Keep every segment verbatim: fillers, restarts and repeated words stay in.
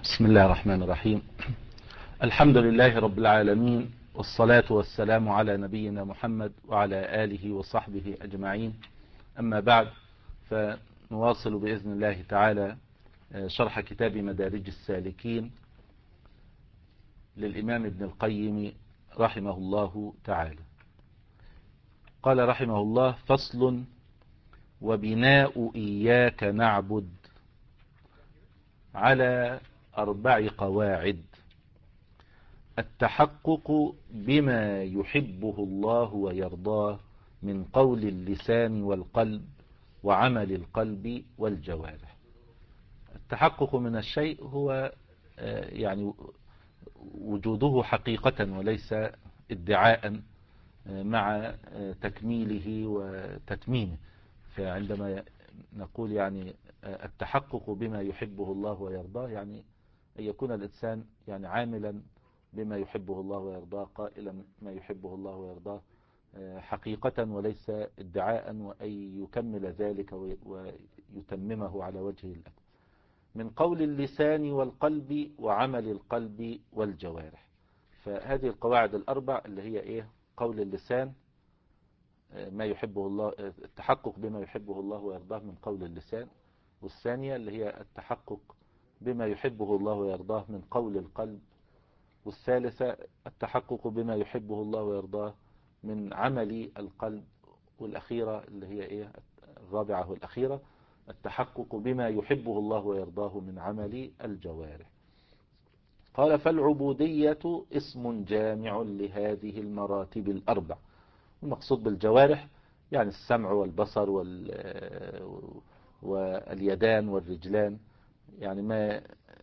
بسم الله الرحمن الرحيم. الحمد لله رب العالمين، والصلاة والسلام على نبينا محمد وعلى آله وصحبه أجمعين. أما بعد، فنواصل بإذن الله تعالى شرح كتاب مدارج السالكين للإمام ابن القيم رحمه الله تعالى. قال رحمه الله: فصل: وبناء إياك نعبد على أربع قواعد: التحقق بما يحبه الله ويرضاه من قول اللسان والقلب وعمل القلب والجوارح. التحقق من الشيء هو يعني وجوده حقيقة وليس ادعاء مع تكميله وتتميمه. فعندما نقول يعني التحقق بما يحبه الله ويرضاه، يعني أن يكون الإنسان يعني عاملا بما يحبه الله ويرضاه، قائلا ما يحبه الله ويرضاه حقيقة وليس ادعاء، وأن يكمل ذلك ويتممه على وجه الأكمل. من قول اللسان والقلب وعمل القلب والجوارح. فهذه القواعد الأربع اللي هي إيه؟ قول اللسان ما يحبه الله، التحقق بما يحبه الله ويرضاه من قول اللسان، والثانية اللي هي التحقق بما يحبه الله ويرضاه من قول القلب، والثالثة التحقق بما يحبه الله ويرضاه من عمل القلب، والأخيرة اللي هي إيه؟ الرابعة والأخيرة التحقق بما يحبه الله ويرضاه من عمل الجوارح. قال: فالعبودية اسم جامع لهذه المراتب الأربع. المقصود بالجوارح يعني السمع والبصر واليدان والرجلان، يعني ما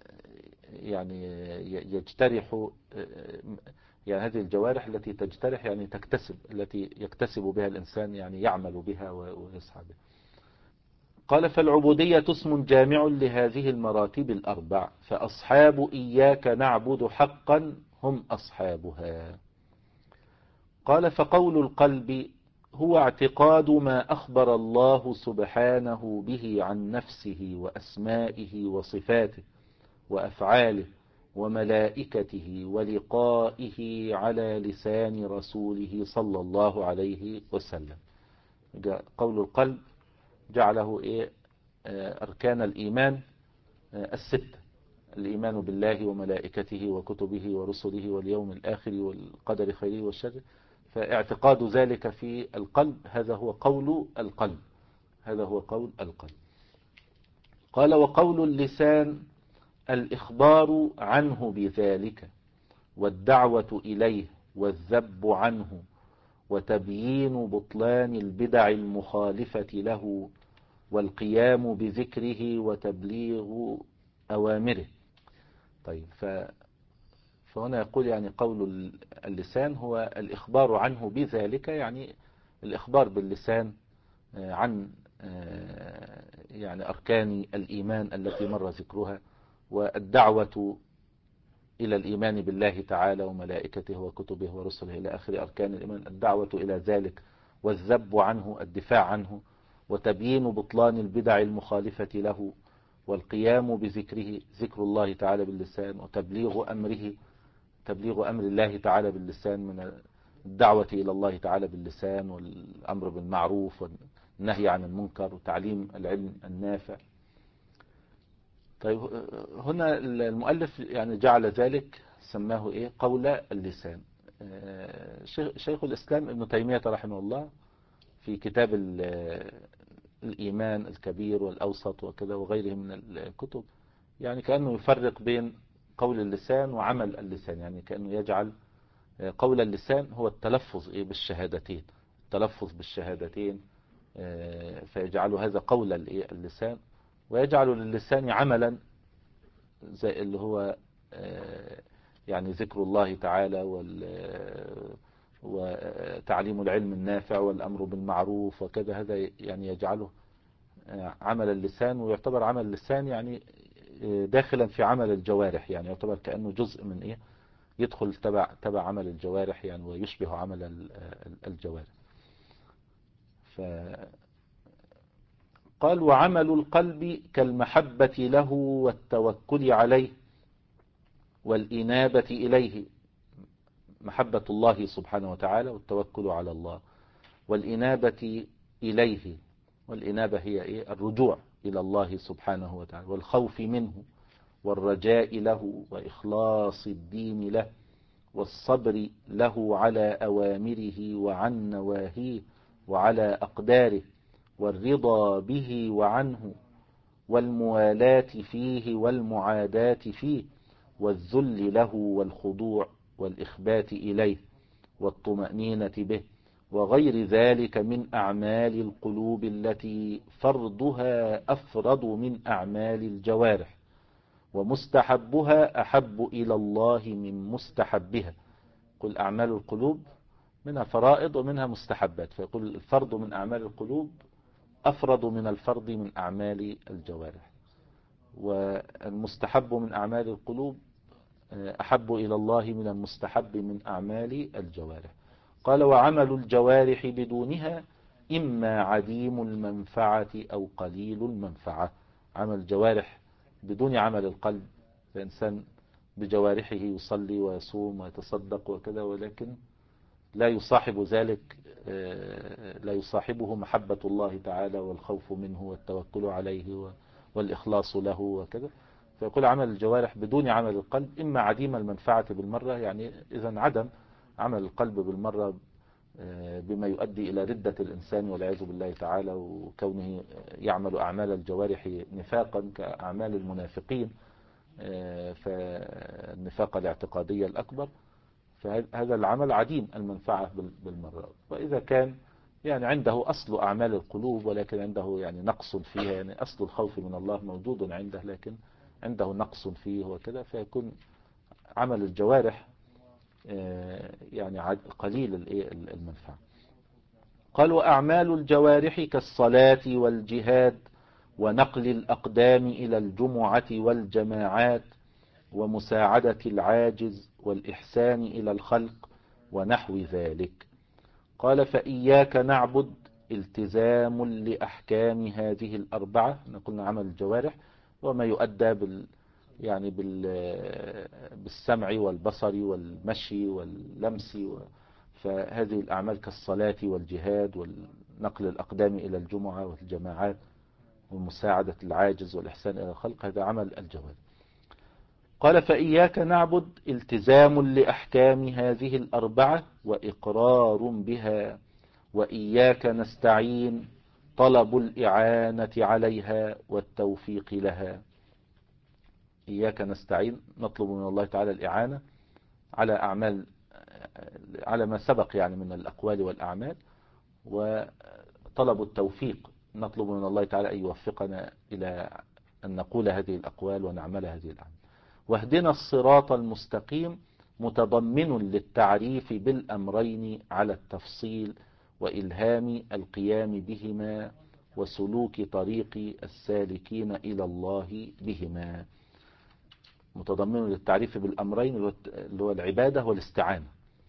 يعني يجترح، يعني هذه الجوارح التي تجترح يعني تكتسب، التي يكتسب بها الإنسان، يعني يعمل بها ويسعى بها. قال: فالعبودية اسم جامع لهذه المراتب الأربع، فأصحاب إياك نعبد حقا هم أصحابها. قال: فقول القلب هو اعتقاد ما أخبر الله سبحانه به عن نفسه وأسمائه وصفاته وأفعاله وملائكته ولقائه على لسان رسوله صلى الله عليه وسلم. قول القلب جعله إيه؟ أركان الإيمان الستة: الإيمان بالله وملائكته وكتبه ورسله واليوم الآخر والقدر خيره والشر. فاعتقاد ذلك في القلب هذا هو قول القلب، هذا هو قول القلب. قال: وقول اللسان الإخبار عنه بذلك والدعوة إليه والذب عنه وتبيين بطلان البدع المخالفة له والقيام بذكره وتبليغ أوامره. طيب، ف فهنا يقول يعني قول اللسان هو الإخبار عنه بذلك، يعني الإخبار باللسان عن يعني أركان الإيمان التي مر ذكرها، والدعوة إلى الإيمان بالله تعالى وملائكته وكتبه ورسله إلى آخر أركان الإيمان، الدعوة إلى ذلك، والذب عنه الدفاع عنه، وتبيين بطلان البدع المخالفة له، والقيام بذكره ذكر الله تعالى باللسان، وتبليغ أمره تبليغ أمر الله تعالى باللسان من الدعوة إلى الله تعالى باللسان، والأمر بالمعروف والنهي عن المنكر وتعليم العلم النافع. طيب، هنا المؤلف يعني جعل ذلك سماه إيه؟ قول اللسان. شيخ الإسلام ابن تيمية رحمه الله في كتاب الإيمان الكبير والأوسط وكذا وغيره من الكتب، يعني كأنه يفرق بين قول اللسان وعمل اللسان، يعني كأنه يجعل قول اللسان هو التلفظ إيه؟ بالشهادتين، التلفظ بالشهادتين، فيجعل هذا قول اللسان، ويجعل للسان عملا زي اللي هو يعني ذكر الله تعالى وتعليم العلم النافع والأمر بالمعروف وكذا. هذا يعني يجعله عمل اللسان، ويعتبر عمل اللسان يعني داخلا في عمل الجوارح، يعني يعتبر كأنه جزء من إيه؟ يدخل تبع تبع عمل الجوارح، يعني ويشبه عمل الجوارح. فقال: وعمل القلب كالمحبة له والتوكل عليه والإنابة إليه، محبة الله سبحانه وتعالى والتوكل على الله، والإنابة إليه، والإنابة هي إيه؟ الرجوع إلى الله سبحانه وتعالى، والخوف منه والرجاء له وإخلاص الدين له، والصبر له على أوامره وعن نواهيه وعلى أقداره، والرضا به وعنه، والموالاة فيه والمعاداة فيه، والذل له والخضوع والإخبات إليه والطمأنينة به، وغير ذلك من أعمال القلوب التي فرضها أفرض من أعمال الجوارح، ومستحبها أحب إلى الله من مستحبها. قل أعمال القلوب منها فرائض ومنها مستحبات، فيقول الفرض من أعمال القلوب أفرض من الفرض من أعمال الجوارح، والمستحب من أعمال القلوب أحب إلى الله من المستحب من أعمال الجوارح. قال وعمل الجوارح بدونها إما عديم المنفعة أو قليل المنفعة. عمل الجوارح بدون عمل القلب، فإنسان بجوارحه يصلي ويصوم ويتصدق وكذا، ولكن لا يصاحب ذلك، لا يصاحبه محبة الله تعالى والخوف منه والتوكل عليه والإخلاص له وكذا. فيقول عمل الجوارح بدون عمل القلب إما عديم المنفعة بالمرة، يعني إذا عدم عمل القلب بالمرة بما يؤدي إلى ردة الإنسان والعياذ بالله تعالى، وكونه يعمل أعمال الجوارح نفاقا كأعمال المنافقين، فالنفاق الاعتقادي الأكبر، فهذا العمل عديم المنفعة بالمرة. وإذا كان يعني عنده أصل أعمال القلوب ولكن عنده يعني نقص فيها، يعني أصل الخوف من الله موجود عنده لكن عنده نقص فيه وكذا، فيكون عمل الجوارح يعني قليل المنفعة. قال وأعمال الجوارح كالصلاة والجهاد ونقل الأقدام إلى الجمعة والجماعات ومساعدة العاجز والإحسان إلى الخلق ونحو ذلك. قال فإياك نعبد التزام لأحكام هذه الأربعة. قلنا عمل الجوارح وما يؤدى بال يعني بال بالسمع والبصر والمشي واللمس، فهذه الأعمال كالصلاة والجهاد والنقل الأقدام إلى الجمعة والجماعات ومساعدة العاجز والإحسان إلى الخلق، هذا عمل الجوارح. قال فإياك نعبد التزام لأحكام هذه الأربعة وإقرار بها، وإياك نستعين طلب الإعانة عليها والتوفيق لها. إياك نستعين نطلب من الله تعالى الإعانة على أعمال، على ما سبق يعني من الأقوال والأعمال، وطلب التوفيق نطلب من الله تعالى أن يوفقنا إلى أن نقول هذه الأقوال ونعمل هذه الأعمال. واهدنا الصراط المستقيم متضمن للتعريف بالأمرين على التفصيل وإلهام القيام بهما وسلوك طريق السالكين إلى الله بهما. متضمن للتعريف بالأمرين اللي هو العبادة والاستعانة،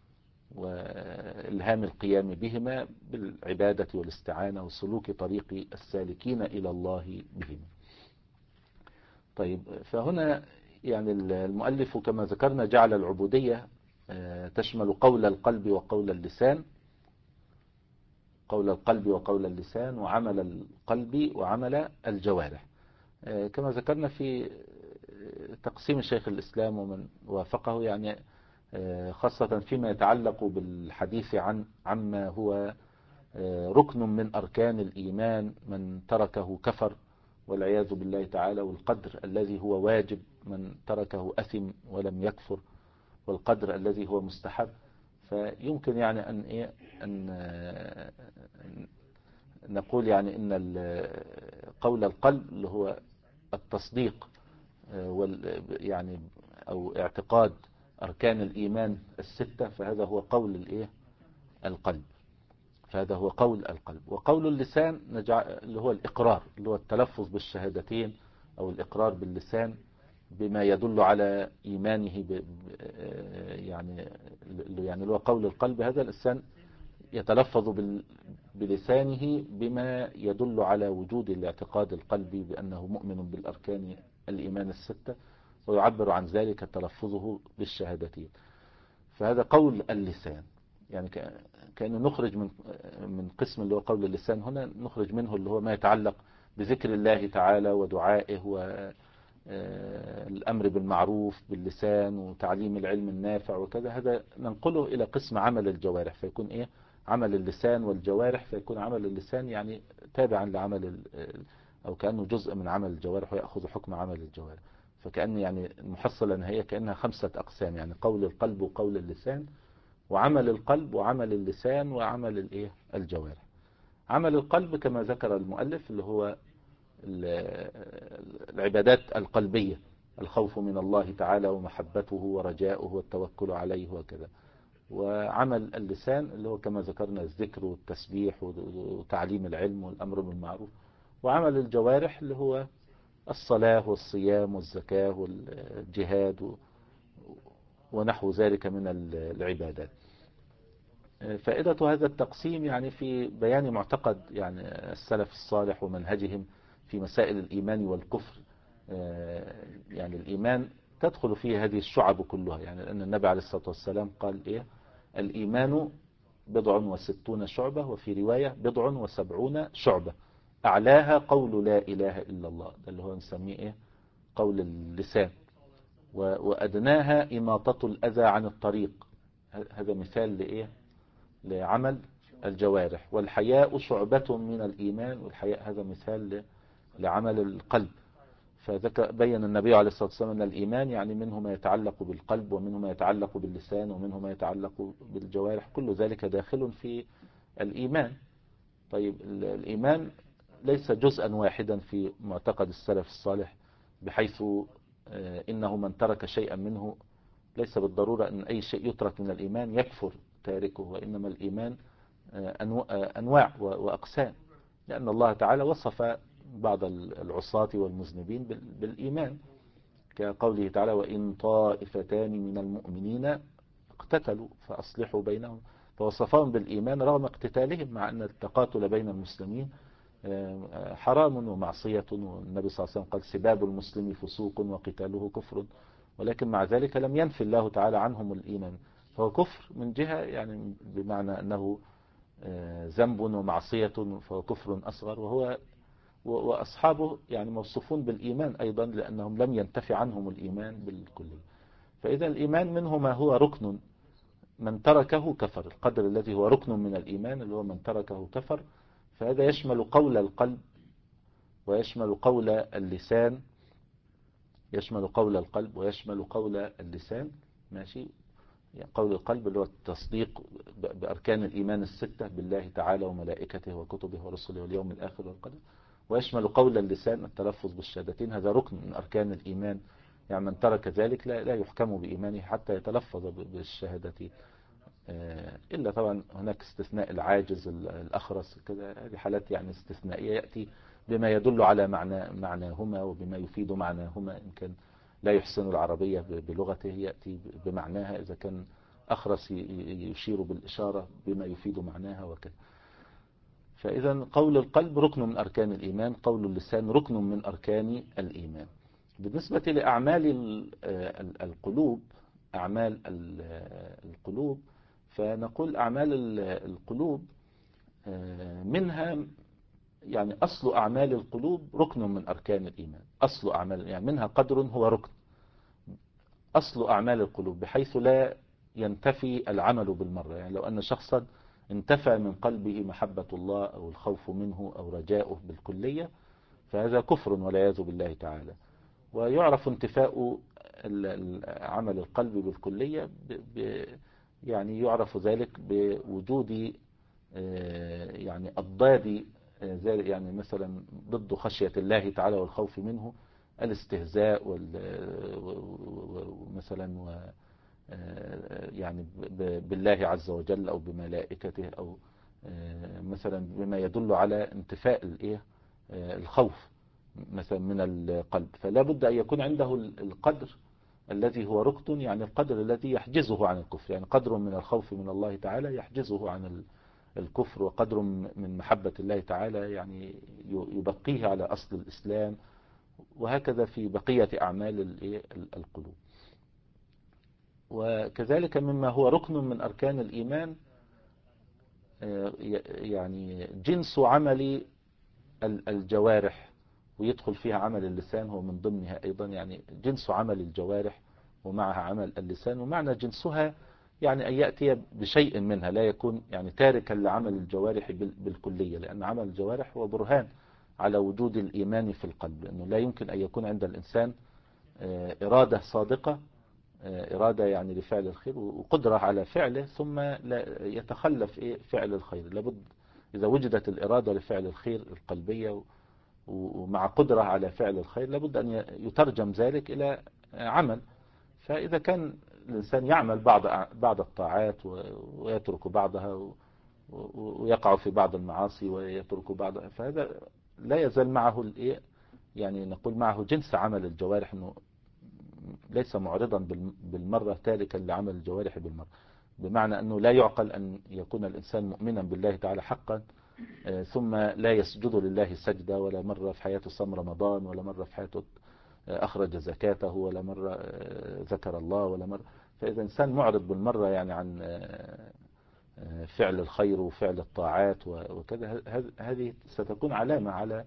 وإلهام القيام بهما بالعبادة والاستعانة وسلوك طريق السالكين إلى الله بهما. طيب، فهنا يعني المؤلف كما ذكرنا جعل العبودية تشمل قول القلب وقول اللسان، قول القلب وقول اللسان وعمل القلب وعمل الجوارح، كما ذكرنا في تقسيم شيخ الإسلام ومن وافقه، يعني خاصة فيما يتعلق بالحديث عن عما هو ركن من أركان الإيمان من تركه كفر والعياذ بالله تعالى، والقدر الذي هو واجب من تركه أثم ولم يكفر، والقدر الذي هو مستحب. فيمكن يعني أن إيه أن نقول يعني أن قول القلب اللي هو التصديق يعني أو اعتقاد أركان الإيمان الستة، فهذا هو قول الإيه القلب، فهذا هو قول القلب. وقول اللسان اللي هو الإقرار، اللي هو التلفظ بالشهادتين أو الإقرار باللسان بما يدل على إيمانه ب يعني يعني اللي هو قول القلب. هذا الإنسان يتلفظ بلسانه بما يدل على وجود الاعتقاد القلبي بأنه مؤمن بالأركان الإيمان الستة، ويعبر عن ذلك تلفظه بالشهادتين. فهذا قول اللسان، يعني كأنه نخرج من من قسم اللي هو قول اللسان هنا، نخرج منه اللي هو ما يتعلق بذكر الله تعالى ودعائه والأمر بالمعروف باللسان وتعليم العلم النافع وكذا. هذا ننقله إلى قسم عمل الجوارح، فيكون إيه عمل اللسان والجوارح، فيكون عمل اللسان يعني تابعا لعمل أو كأنه جزء من عمل الجوارح ويأخذ حكم عمل الجوارح. فكأن يعني المحصلة النهائية كأنها خمسة أقسام، يعني قول القلب وقول اللسان وعمل القلب وعمل اللسان وعمل الايه الجوارح. عمل القلب كما ذكر المؤلف اللي هو العبادات القلبية، الخوف من الله تعالى ومحبته ورجاؤه والتوكل عليه وكذا. وعمل اللسان اللي هو كما ذكرنا الذكر والتسبيح وتعليم العلم والأمر بالمعروف. وعمل الجوارح اللي هو الصلاة والصيام والزكاة والجهاد ونحو ذلك من العبادات. فائدة هذا التقسيم يعني في بيان معتقد يعني السلف الصالح ومنهجهم في مسائل الإيمان والكفر. يعني الإيمان تدخل فيه هذه الشعب كلها، يعني لأن النبي عليه الصلاة والسلام قال إيه الإيمان بضع وستون شعبة، وفي رواية بضع وسبعون شعبة، أعلاها قول لا إله إلا الله، ده اللي هو نسميه إيه قول اللسان، وأدناها إماطة الأذى عن الطريق، هذا مثال لإيه لعمل الجوارح. والحياء شعبة من الإيمان، والحياء هذا مثال لعمل القلب. فبين النبي عليه الصلاة والسلام أن الإيمان يعني منه ما يتعلق بالقلب ومنه ما يتعلق باللسان ومنه ما يتعلق بالجوارح، كل ذلك داخل في الإيمان. طيب الإيمان ليس جزءا واحدا في معتقد السلف الصالح، بحيث إنه من ترك شيئا منه ليس بالضرورة أن أي شيء يترك من الإيمان يكفر تاركه، وإنما الإيمان أنواع وأقسام، لأن الله تعالى وصف بعض العصاة والمذنبين بالإيمان، كقوله تعالى وإن طائفتان من المؤمنين اقتتلوا فأصلحوا بينهم، فوصفهم بالإيمان رغم اقتتالهم، مع أن التقاتل بين المسلمين حرام ومعصية، والنبي صلى الله عليه وسلم قال سباب المسلم فسوق وقتاله كفر، ولكن مع ذلك لم ينفي الله تعالى عنهم الإيمان. فهو كفر من جهة يعني بمعنى أنه ذنب ومعصية، فهو كفر أصغر، وهو وأصحابه يعني موصوفون بالإيمان أيضا لأنهم لم ينتفي عنهم الإيمان بالكلية. فإذا الإيمان منه ما هو ركن، من تركه كفر، القدر الذي هو ركن من الإيمان اللي هو من تركه كفر، فهذا يشمل قول القلب ويشمل قول اللسان، يشمل قول القلب ويشمل قول اللسان، ماشي. يعني قول القلب اللي هو التصديق بأركان الإيمان الستة بالله تعالى وملائكته وكتبه ورسله واليوم الآخر والقدر، ويشمل قول اللسان التلفظ بالشهادتين، هذا ركن من أركان الإيمان، يعني من ترك ذلك لا, لا يحكم بإيمانه حتى يتلفظ بالشهادتين، إلا طبعا هناك استثناء العاجز الأخرس كذا، هذه حالات يعني استثنائية يأتي بما يدل على معنى معناهما وبما يفيد معناهما، إن كان لا يحسن العربية بلغته يأتي بمعناها، إذا كان أخرس يشير بالإشارة بما يفيد معناها وكذا. فإذا قول القلب ركن من أركان الإيمان، قول اللسان ركن من أركان الإيمان. بالنسبة لأعمال القلوب، أعمال القلوب فنقول أعمال القلوب منها يعني أصل أعمال القلوب ركن من أركان الإيمان، أصل أعمال يعني منها قدر هو ركن، أصل أعمال القلوب، بحيث لا ينتفي العمل بالمرة. يعني لو أن شخصا انتفى من قلبه محبة الله أو الخوف منه أو رجاؤه بالكلية، فهذا كفر والعياذ بالله تعالى. ويعرف انتفاء عمل القلب بالكلية ب يعني يعرف ذلك بوجود يعني أضداد ذلك، يعني مثلا ضد خشية الله تعالى والخوف منه الاستهزاء ومثلا يعني بالله عز وجل أو بملائكته، أو مثلا بما يدل على انتفاء الايه الخوف مثلا من القلب. فلا بد أن يكون عنده القدر الذي هو ركن، يعني القدر الذي يحجزه عن الكفر، يعني قدر من الخوف من الله تعالى يحجزه عن الكفر، وقدر من محبة الله تعالى يعني يبقيه على أصل الإسلام، وهكذا في بقية أعمال القلوب. وكذلك مما هو ركن من أركان الإيمان يعني جنس عمل الجوارح، ويدخل فيها عمل اللسان هو من ضمنها أيضا، يعني جنس عمل الجوارح ومعها عمل اللسان. ومعنى جنسها يعني أن يأتي بشيء منها، لا يكون يعني تاركا لعمل الجوارح بالكلية، لأن عمل الجوارح هو برهان على وجود الإيمان في القلب، لأنه لا يمكن أن يكون عند الإنسان إرادة صادقة، إرادة يعني لفعل الخير وقدرة على فعله، ثم لا يتخلف إيه فعل الخير. لابد إذا وجدت الإرادة لفعل الخير القلبية ومع قدرة على فعل الخير، لابد أن يترجم ذلك إلى عمل. فإذا كان الإنسان يعمل بعض بعض الطاعات ويترك بعضها، ويقع في بعض المعاصي ويترك بعضها، فهذا لا يزال معه الإيه يعني نقول معه جنس عمل الجوارح، أنه ليس معرضا بالمرة تاركا لعمل الجوارح بالمرة، بمعنى أنه لا يعقل أن يكون الإنسان مؤمنا بالله تعالى حقا ثم لا يسجد لله سجدة، ولا مرة في حياته صام رمضان، ولا مرة في حياته أخرج زكاته، ولا مرة ذكر الله، ولا مرة. فإذا إنسان معرض بالمرة يعني عن فعل الخير وفعل الطاعات وكذا، هذه ستكون علامة على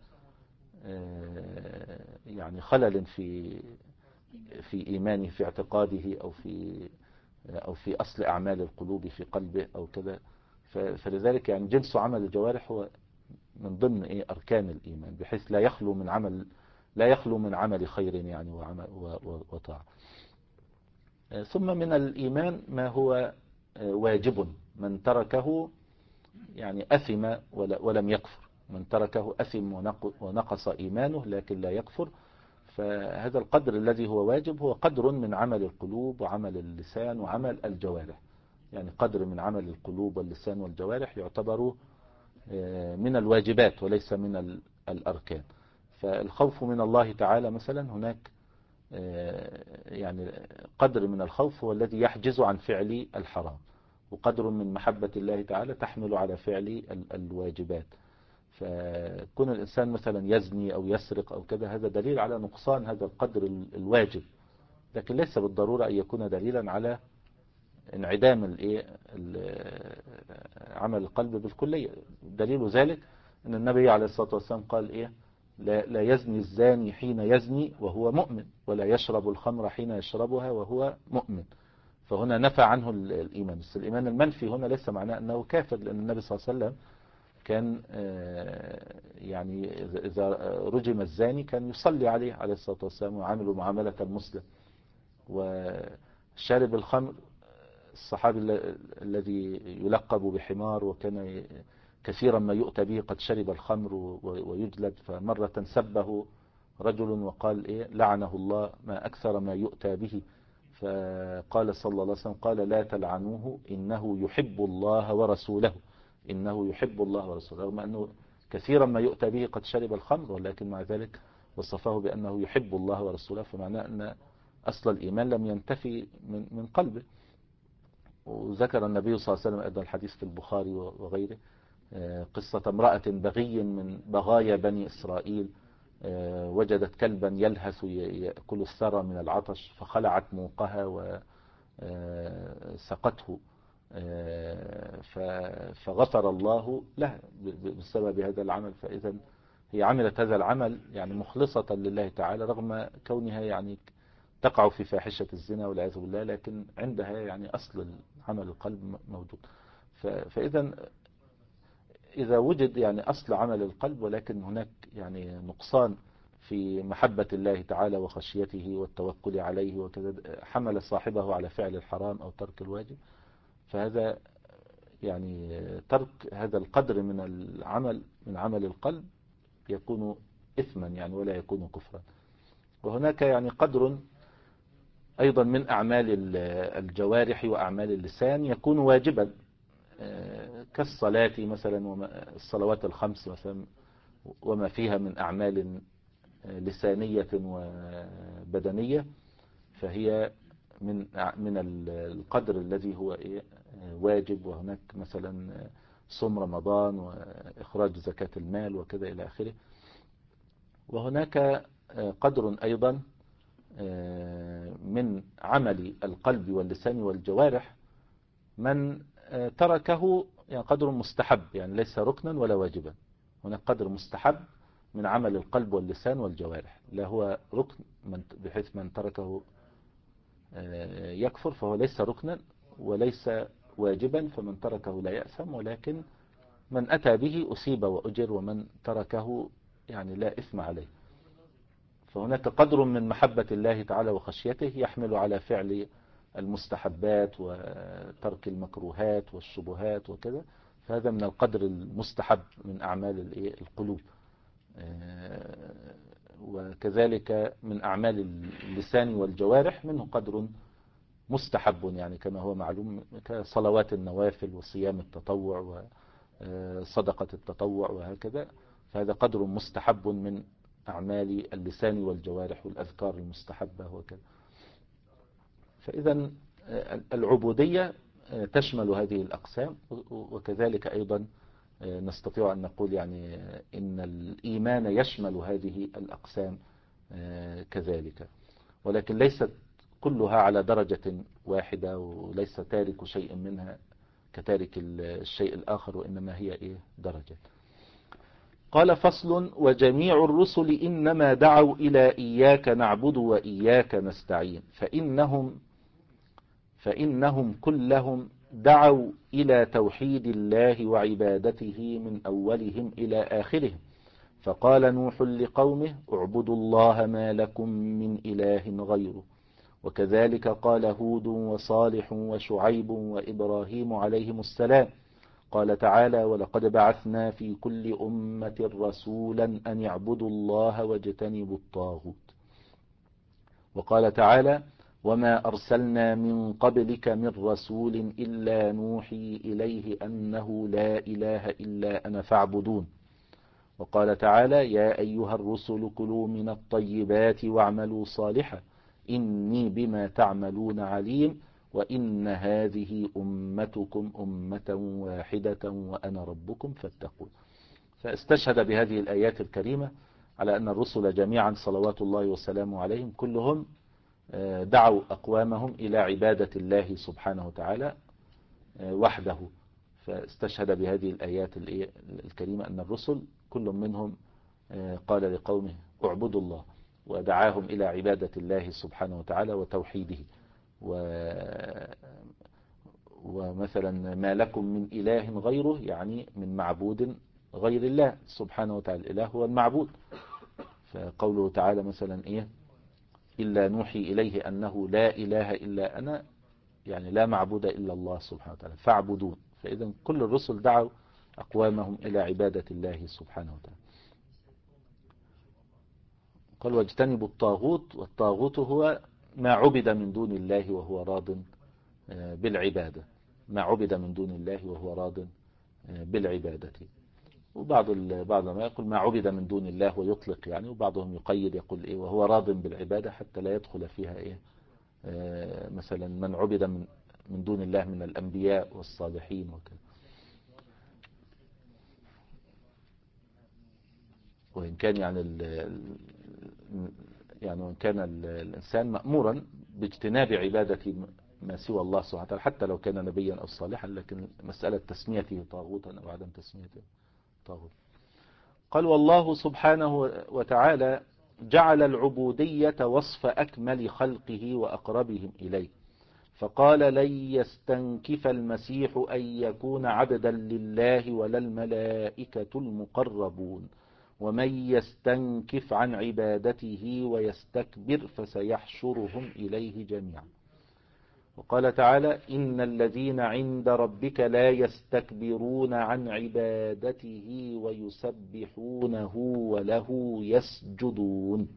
يعني خلل في في إيمانه، في اعتقاده، أو في أو في أصل أعمال القلوب في قلبه أو كذا. فلذلك يعني جنس عمل الجوارح هو من ضمن إيه أركان الإيمان، بحيث لا يخلو من عمل لا يخلو من عمل خير يعني وعمل وطاعة. ثم من الإيمان ما هو واجب، من تركه يعني أثم ولم يكفر، من تركه أثم ونقص إيمانه لكن لا يكفر. فهذا القدر الذي هو واجب هو قدر من عمل القلوب وعمل اللسان وعمل الجوارح، يعني قدر من عمل القلوب واللسان والجوارح يعتبر من الواجبات وليس من الأركان. فالخوف من الله تعالى مثلا، هناك يعني قدر من الخوف هو الذي يحجز عن فعل الحرام، وقدر من محبة الله تعالى تحمل على فعل الواجبات. فكون الإنسان مثلا يزني أو يسرق أو كذا، هذا دليل على نقصان هذا القدر الواجب، لكن ليس بالضرورة أن يكون دليلا على انعدام الايه عمل القلب بالكلية. دليل ذلك أن النبي عليه الصلاة والسلام قال إيه لا, لا يزني الزاني حين يزني وهو مؤمن، ولا يشرب الخمر حين يشربها وهو مؤمن. فهنا نفى عنه الإيمان، بس الإيمان المنفي هنا ليس معناه أنه كافر، لأن النبي صلى الله عليه وسلم كان يعني إذا رجم الزاني كان يصلي عليه عليه الصلاة والسلام ويعامله معاملة المسلم. وشارب الخمر الصحابي الذي يلقب بحمار، وكان كثيرا ما يؤتى به قد شرب الخمر ويجلد، فمرة سبه رجل وقال إيه لعنه الله ما أكثر ما يؤتى به، فقال صلى الله عليه وسلم قال لا تلعنوه إنه يحب الله ورسوله، إنه يحب الله ورسوله، رغم أنه كثيرا ما يؤتى به قد شرب الخمر، ولكن مع ذلك وصفه بأنه يحب الله ورسوله، فمعناه أن أصل الإيمان لم ينتفي من من قلبه. وذكر النبي صلى الله عليه وسلم أيضا الحديث في البخاري وغيره قصة امرأة بغي من بغايا بني إسرائيل، وجدت كلبا يلهث يأكل الثرى من العطش، فخلعت موقها وسقته، فغفر الله له بسبب هذا العمل. فإذا هي عملت هذا العمل يعني مخلصة لله تعالى، رغم كونها يعني تقع في فاحشة الزنا والعياذ بالله، لكن عندها يعني أصل عمل القلب موجود. فإذا إذا وجد يعني أصل عمل القلب، ولكن هناك يعني نقصان في محبة الله تعالى وخشيته والتوكل عليه وكذا، حمل صاحبه على فعل الحرام أو ترك الواجب، فهذا يعني ترك هذا القدر من العمل من عمل القلب يكون إثما يعني ولا يكون كفرا. وهناك يعني قدر أيضا من أعمال الجوارح وأعمال اللسان يكون واجبا، كالصلاة مثلا، الصلوات الخمس مثلا وما فيها من أعمال لسانية وبدنية، فهي من من القدر الذي هو واجب. وهناك مثلا صوم رمضان وإخراج زكاة المال وكذا إلى آخره. وهناك قدر أيضا من عمل القلب واللسان والجوارح من تركه يعني قدر مستحب، يعني ليس ركنا ولا واجبا. هناك قدر مستحب من عمل القلب واللسان والجوارح، لا هو ركن من بحيث من تركه يكفر، فهو ليس ركنا وليس واجبا، فمن تركه لا يأثم، ولكن من أتى به أصيب وأجر، ومن تركه يعني لا إثم عليه. فهناك قدر من محبة الله تعالى وخشيته يحمل على فعل المستحبات وترك المكروهات والشبهات وكذا، فهذا من القدر المستحب من أعمال القلوب. وكذلك من أعمال اللسان والجوارح منه قدر مستحب، يعني كما هو معلوم كصلوات النوافل وصيام التطوع وصدقة التطوع وهكذا، فهذا قدر مستحب من أعمال اللسان والجوارح والأذكار المستحبة وكذا. فإذا العبودية تشمل هذه الأقسام، وكذلك أيضا نستطيع أن نقول يعني إن الإيمان يشمل هذه الأقسام كذلك، ولكن ليست كلها على درجة واحدة، وليس تارك شيء منها كتارك الشيء الآخر، وإنما هي إيه درجة. قال فصل: وجميع الرسل إنما دعوا إلى إياك نعبد وإياك نستعين، فإنهم فإنهم كلهم دعوا إلى توحيد الله وعبادته من أولهم إلى آخرهم. فقال نوح لقومه: اعبدوا الله ما لكم من إله غيره. وكذلك قال هود وصالح وشعيب وإبراهيم عليهم السلام. قال تعالى: ولقد بعثنا في كل أمة رسولا أن يعبدوا الله واجتنبوا الطاغوت. وقال تعالى: وما أرسلنا من قبلك من رسول إلا نوحي إليه أنه لا إله إلا أنا فاعبدون. وقال تعالى: يا أيها الرسل كلوا من الطيبات واعملوا صالحا إني بما تعملون عليم وإن هذه أمتكم أمة واحدة وأنا ربكم فاتقون. فاستشهد بهذه الآيات الكريمة على أن الرسل جميعا صلوات الله وسلامه عليهم كلهم دعوا أقوامهم إلى عبادة الله سبحانه وتعالى وحده. فاستشهد بهذه الآيات الكريمة أن الرسل كل منهم قال لقومه اعبدوا الله، ودعاهم إلى عبادة الله سبحانه وتعالى وتوحيده. و ومثلا ما لكم من إله غيره، يعني من معبود غير الله سبحانه وتعالى. الإله هو المعبود. فقوله تعالى مثلا إيه: إلا نوحي إليه أنه لا إله إلا أنا، يعني لا معبود إلا الله سبحانه وتعالى فاعبدون. فإذا كل الرسل دعوا أقوامهم إلى عبادة الله سبحانه وتعالى. قال: واجتنبوا الطاغوت. والطاغوت هو ما عبد من دون الله وهو راض بالعبادة، ما عبد من دون الله وهو راض بالعبادة. وبعض بعض ما يقول ما عبد من دون الله ويطلق يعني، وبعضهم يقيد يقول إيه وهو راض بالعبادة حتى لا يدخل فيها إيه آه مثلا من عبد من من دون الله من الأنبياء والصالحين وكذا. وإن كان يعني ال يعني وإن كان الإنسان مأمورا باجتناب عبادة ما سوى الله سبحانه وتعالى حتى لو كان نبيا أو صالحا، لكن مسألة تسميته طاغوتا أو عدم تسميته طاغوت. قال: والله سبحانه وتعالى جعل العبودية وصف أكمل خلقه وأقربهم إليه، فقال: لن يستنكف المسيح أن يكون عبدا لله ولا الملائكة المقربون، ومن يستنكف عن عبادته ويستكبر فسيحشرهم إليه جميعا. وقال تعالى: إن الذين عند ربك لا يستكبرون عن عبادته ويسبحونه وله يسجدون.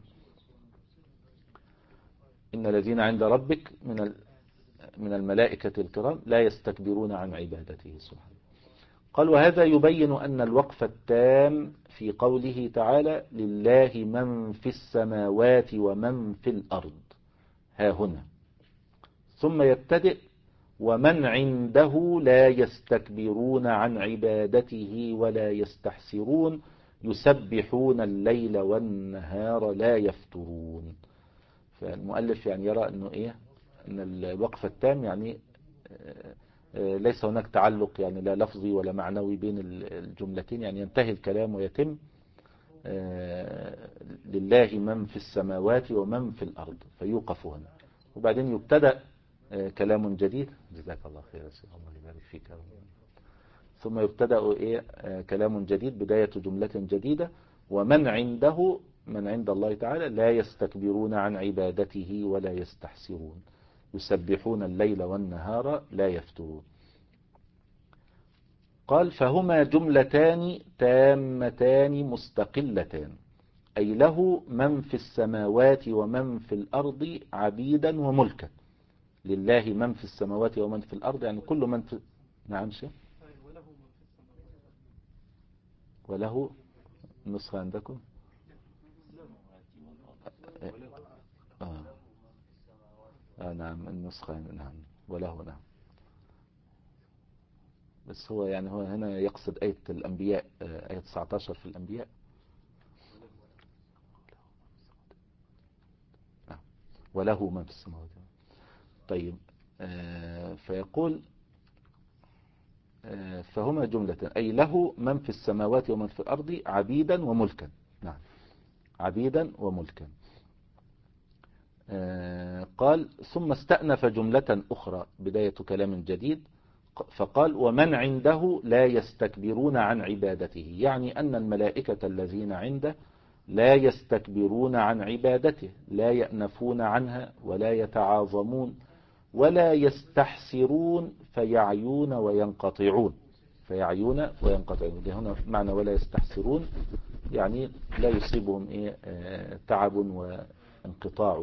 إن الذين عند ربك من من الملائكة الكرام لا يستكبرون عن عبادته سبحانه. قال: وهذا يبين أن الوقف التام في قوله تعالى: لله من في السماوات ومن في الأرض ها هنا، ثم يبتدئ: ومن عنده لا يستكبرون عن عبادته ولا يستحسرون يسبحون الليل والنهار لا يفترون. فالمؤلف يعني يرى أنه إيه، أن الوقف التام يعني ليس هناك تعلق يعني لا لفظي ولا معنوي بين الجملتين، يعني ينتهي الكلام ويتم لله من في السماوات ومن في الأرض فيوقف هنا، وبعدين يبتدأ كلام جديد. جزاك الله خير يا شيخ، الله يبارك فيك. ثم يبتدأ إيه كلام جديد، بداية جملة جديدة. ومن عنده، من عند الله تعالى، لا يستكبرون عن عبادته ولا يستحسرون، يسبحون الليل والنهار لا يفترون. قال فهما جملتان تامتان مستقلتان، أي له من في السماوات ومن في الأرض عبيدا وملكا. لله من في السماوات ومن في الأرض، يعني كل من في. نعم شيء. وله نسخة عندكم. آه. آه نعم النسخة، نعم وله، نعم. بس هو يعني هو هنا يقصد آية الأنبياء، آية تسعة عشر في الأنبياء. آه. وله من في السماوات. طيب آه فيقول آه فهما جملة، أي له من في السماوات ومن في الأرض عبيدا وملكا. نعم عبيدا وملكا. آه قال ثم استأنف جملة أخرى، بداية كلام جديد، فقال ومن عنده لا يستكبرون عن عبادته، يعني أن الملائكة الذين عنده لا يستكبرون عن عبادته، لا يأنفون عنها ولا يتعاظمون ولا يستحسرون فيعيون وينقطعون. فيعيون وينقطعون هنا معنى ولا يستحسرون، يعني لا يصيبهم إيه آه تعب وانقطاع.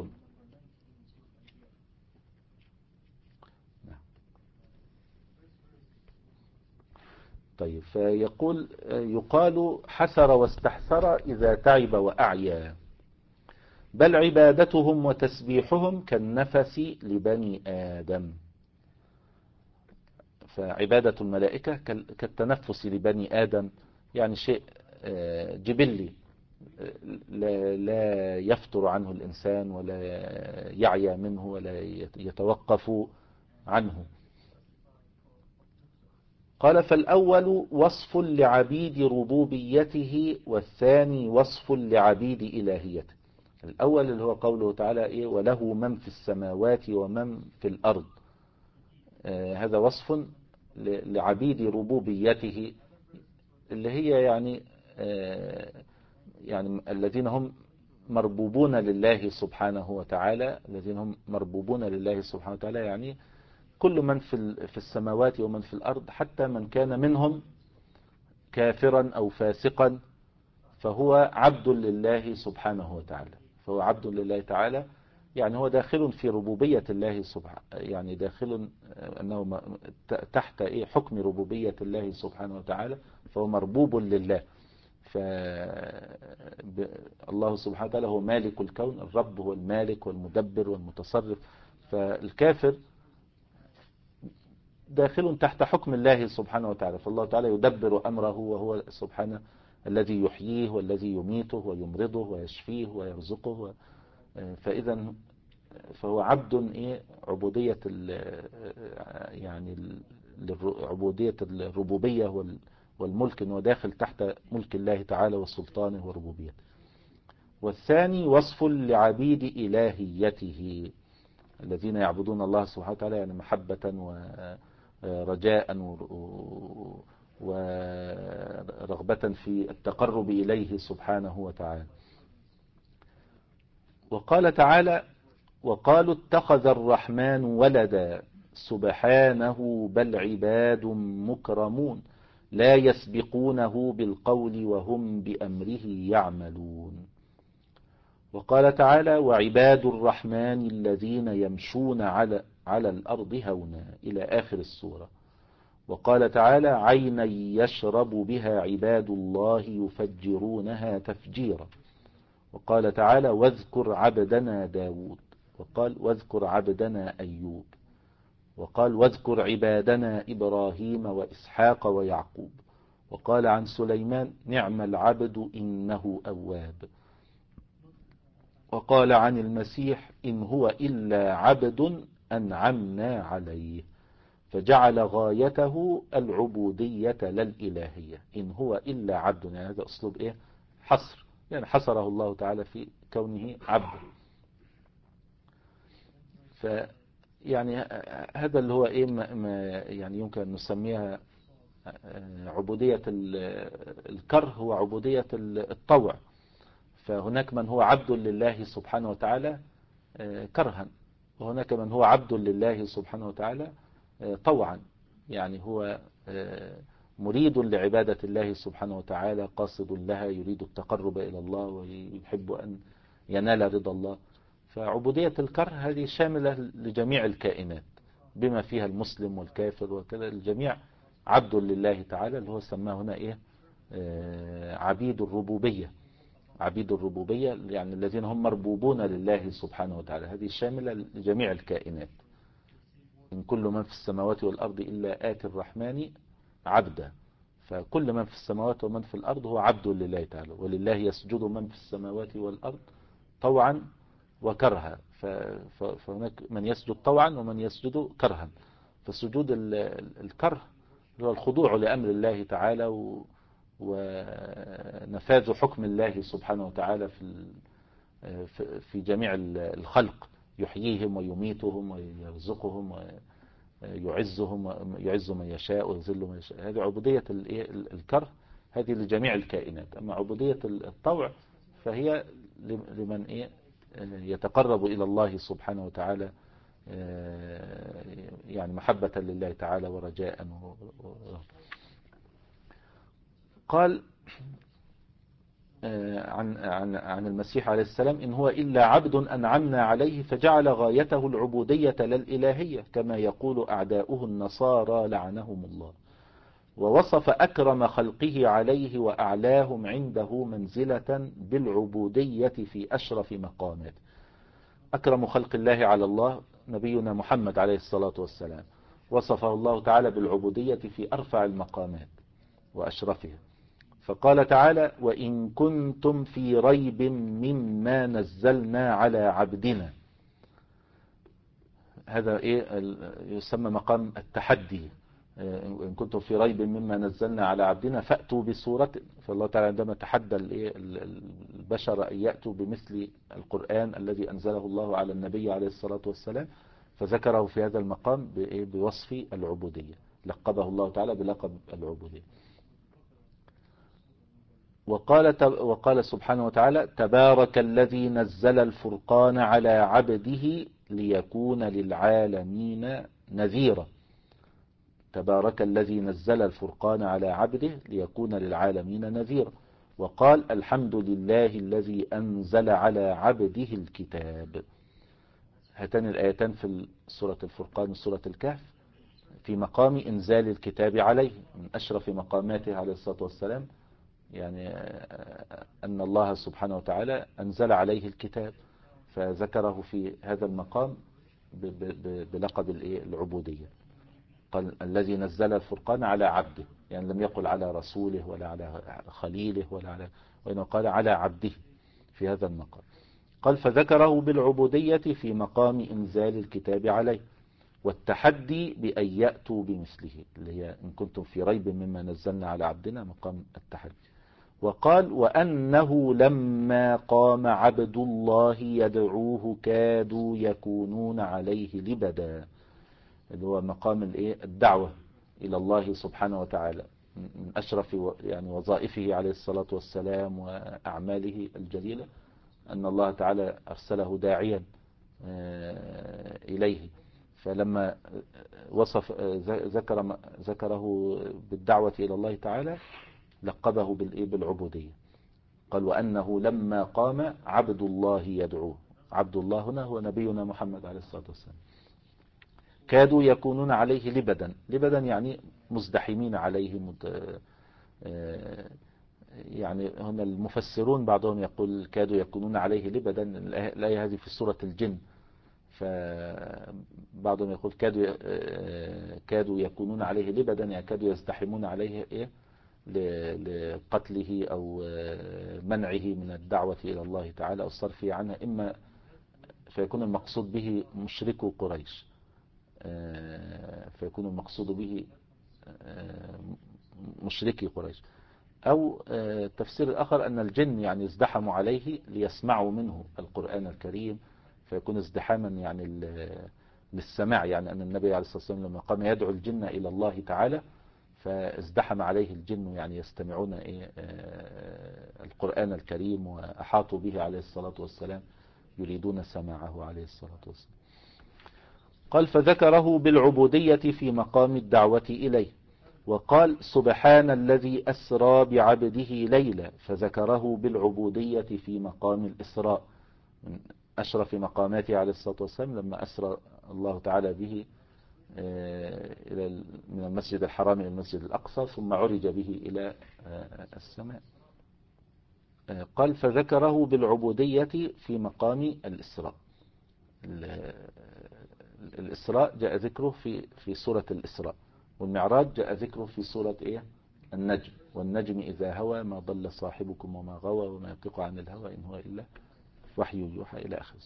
طيب فيقول يقال حسر واستحسر إذا تعب وأعيا، بل عبادتهم وتسبيحهم كالنفس لبني آدم. فعبادة الملائكة كالتنفس لبني آدم، يعني شيء جبلي لا يفتر عنه الإنسان ولا يعيا منه ولا يتوقف عنه. قال فالأول وصف لعبيد ربوبيته، والثاني وصف لعبيد إلهيته. الأول اللي هو قوله تعالى إيه وله من في السماوات ومن في الأرض، آه هذا وصف لعبيد ربوبيته، اللي هي يعني آه يعني الذين هم مربوبون لله سبحانه وتعالى، الذين هم مربوبون لله سبحانه وتعالى، يعني كل من في في السماوات ومن في الأرض، حتى من كان منهم كافرا أو فاسقا فهو عبد لله سبحانه وتعالى، فهو عبد لله تعالى، يعني هو داخل في ربوبية الله سبحانه، يعني داخل أنه تحت إيه حكم ربوبية الله سبحانه وتعالى، فهو مربوب لله. فالله سبحانه وتعالى هو مالك الكون، الرب هو المالك والمدبر والمتصرف، فالكافر داخل تحت حكم الله سبحانه وتعالى، فالله تعالى يدبر أمره، وهو سبحانه الذي يحييه والذي يميته ويمرضه ويشفيه ويرزقه. فإذا فهو عبد إيه عبودية يعني عبودية الربوبية والملك، إنه داخل تحت ملك الله تعالى وسلطانه وربوبيته. والثاني وصف لعبيد إلهيته، الذين يعبدون الله سبحانه وتعالى يعني محبة ورجاء ورغبة في التقرب إليه سبحانه وتعالى. وقال تعالى وقالوا اتخذ الرحمن ولدا سبحانه بل عباد مكرمون لا يسبقونه بالقول وهم بأمره يعملون. وقال تعالى وعباد الرحمن الذين يمشون على على الأرض هونا إلى آخر السورة. وقال تعالى عينا يشرب بها عباد الله يفجرونها تفجيرا. وقال تعالى واذكر عبدنا داود. وقال واذكر عبدنا أيوب. وقال واذكر عبادنا إبراهيم وإسحاق ويعقوب. وقال عن سليمان نعم العبد إنه أواب. وقال عن المسيح إن هو إلا عبد أنعمنا عليه، فجعل غايته العبودية لا الإلهية. إن هو إلا عبد، يعني هذا أسلوب إيه؟ حصر، يعني حصره الله تعالى في كونه عبد. ف يعني هذا اللي هو إيه ما يعني يمكن أن نسميها عبودية الكره هو عبودية الطوع. فهناك من هو عبد لله سبحانه وتعالى كرها، وهناك من هو عبد لله سبحانه وتعالى طوعا، يعني هو مريد لعبادة الله سبحانه وتعالى، قاصد لها، يريد التقرب إلى الله ويحب أن ينال رضا الله. فعبودية الكره هذه شاملة لجميع الكائنات بما فيها المسلم والكافر وكذا، الجميع عبد لله تعالى، اللي هو سماه هنا إيه عبيد الربوبية. عبيد الربوبية يعني الذين هم مربوبون لله سبحانه وتعالى، هذه شاملة لجميع الكائنات. إن كل من في السماوات والأرض إلا آتي الرحمن عبدا، فكل من في السماوات ومن في الأرض هو عبد لله تعالى، ولله يسجد من في السماوات والأرض طوعا وكرها. فهناك من يسجد طوعا ومن يسجد كرها. فسجود الكره هو الخضوع لأمر الله تعالى ونفاذ حكم الله سبحانه وتعالى في في جميع الخلق، يحييهم ويميتهم ويرزقهم ويعزهم، يعز من يشاء ويذل من يشاء. هذه عبودية الكره، هذه لجميع الكائنات. أما عبودية الطوع فهي لمن إيه يتقرب إلى الله سبحانه وتعالى، يعني محبة لله تعالى ورجاء. قال عن عن عن المسيح عليه السلام إن هو إلا عبد أنعمنا عليه، فجعل غايته العبودية لا الإلهية، كما يقول أعداؤه النصارى لعنهم الله. ووصف أكرم خلقه عليه وأعلاهم عنده منزلة بالعبودية في أشرف مقامات. أكرم خلق الله على الله نبينا محمد عليه الصلاة والسلام، وصفه الله تعالى بالعبودية في أرفع المقامات وأشرفها. فقال تعالى وإن كنتم في ريب مما نزلنا على عبدنا. هذا إيه يسمى مقام التحدي. إن كنتم في ريب مما نزلنا على عبدنا فأتوا بسورة. فالله تعالى عندما تحدى البشر أن يأتوا بمثل القرآن الذي أنزله الله على النبي عليه الصلاة والسلام، فذكره في هذا المقام بوصف العبودية، لقبه الله تعالى بلقب العبودية. وقال وقال سبحانه وتعالى تبارك الذي نزل الفرقان على عبده ليكون للعالمين نذيرا. تبارك الذي نزل الفرقان على عبده ليكون للعالمين نذيرا. وقال الحمد لله الذي أنزل على عبده الكتاب. هاتان الآيتان في سورة الفرقان وسورة الكهف في مقام إنزال الكتاب عليه، من أشرف مقاماته عليه الصلاة والسلام، يعني أن الله سبحانه وتعالى أنزل عليه الكتاب، فذكره في هذا المقام بلقب العبودية. قال الذي نزل الفرقان على عبده، يعني لم يقل على رسوله ولا على خليله ولا على، وإنه قال على عبده في هذا المقام. قال فذكره بالعبودية في مقام إنزال الكتاب عليه والتحدي بأن يأتوا بمثله، اللي هي إن كنتم في ريب مما نزلنا على عبدنا، مقام التحدي. وقال وأنه لما قام عبد الله يدعوه كادوا يكونون عليه لبدا، اللي هو مقام الدعوة إلى الله سبحانه وتعالى. من أشرف يعني وظائفه عليه الصلاة والسلام وأعماله الجليلة أن الله تعالى أرسله داعيا إليه. فلما وصف ذكر ذكره بالدعوة إلى الله تعالى لقبه بالعبودية. قال وأنه لما قام عبد الله يدعوه. عبد الله هنا هو نبينا محمد عليه الصلاة والسلام. كادوا يكونون عليه لبدا. لبدا يعني مزدحمين عليه مد... يعني هنا المفسرون بعضهم يقول كادوا يكونون عليه لبدا، الآية هذه في سورة الجن، فبعضهم يقول كادوا كادوا يكونون عليه لبدا، يعني كادوا يزدحمون عليه إيه لقتله أو منعه من الدعوة إلى الله تعالى أو الصرف عنها، إما فيكون المقصود به مشركو قريش، فيكون المقصود به مشركي قريش، أو التفسير الآخر أن الجن يعني ازدحموا عليه ليسمعوا منه القرآن الكريم، فيكون ازدحاما يعني للسماع، يعني أن النبي عليه الصلاة والسلام لما قام يدعو الجن إلى الله تعالى فازدحم عليه الجن يعني يستمعون إيه القرآن الكريم، وأحاطوا به عليه الصلاة والسلام يريدون سماعه عليه الصلاة والسلام. قال فذكره بالعبودية في مقام الدعوة إليه، وقال سبحان الذي أسرى بعبده ليلا، فذكره بالعبودية في مقام الإسراء، من أشرف مقاماته عليه الصلاة والسلام لما أسرى الله تعالى به إلى من المسجد الحرام إلى المسجد الأقصى، ثم عرج به إلى السماء. قال فذكره بالعبودية في مقام الإسراء. الإسراء جاء ذكره في في سورة الإسراء، والمعراج جاء ذكره في سورة إيه؟ النجم، والنجم إذا هوى ما ضل صاحبكم وما غوى وما ينطق عن الهوى إن هو إلا وحي يوحى إلى آخره.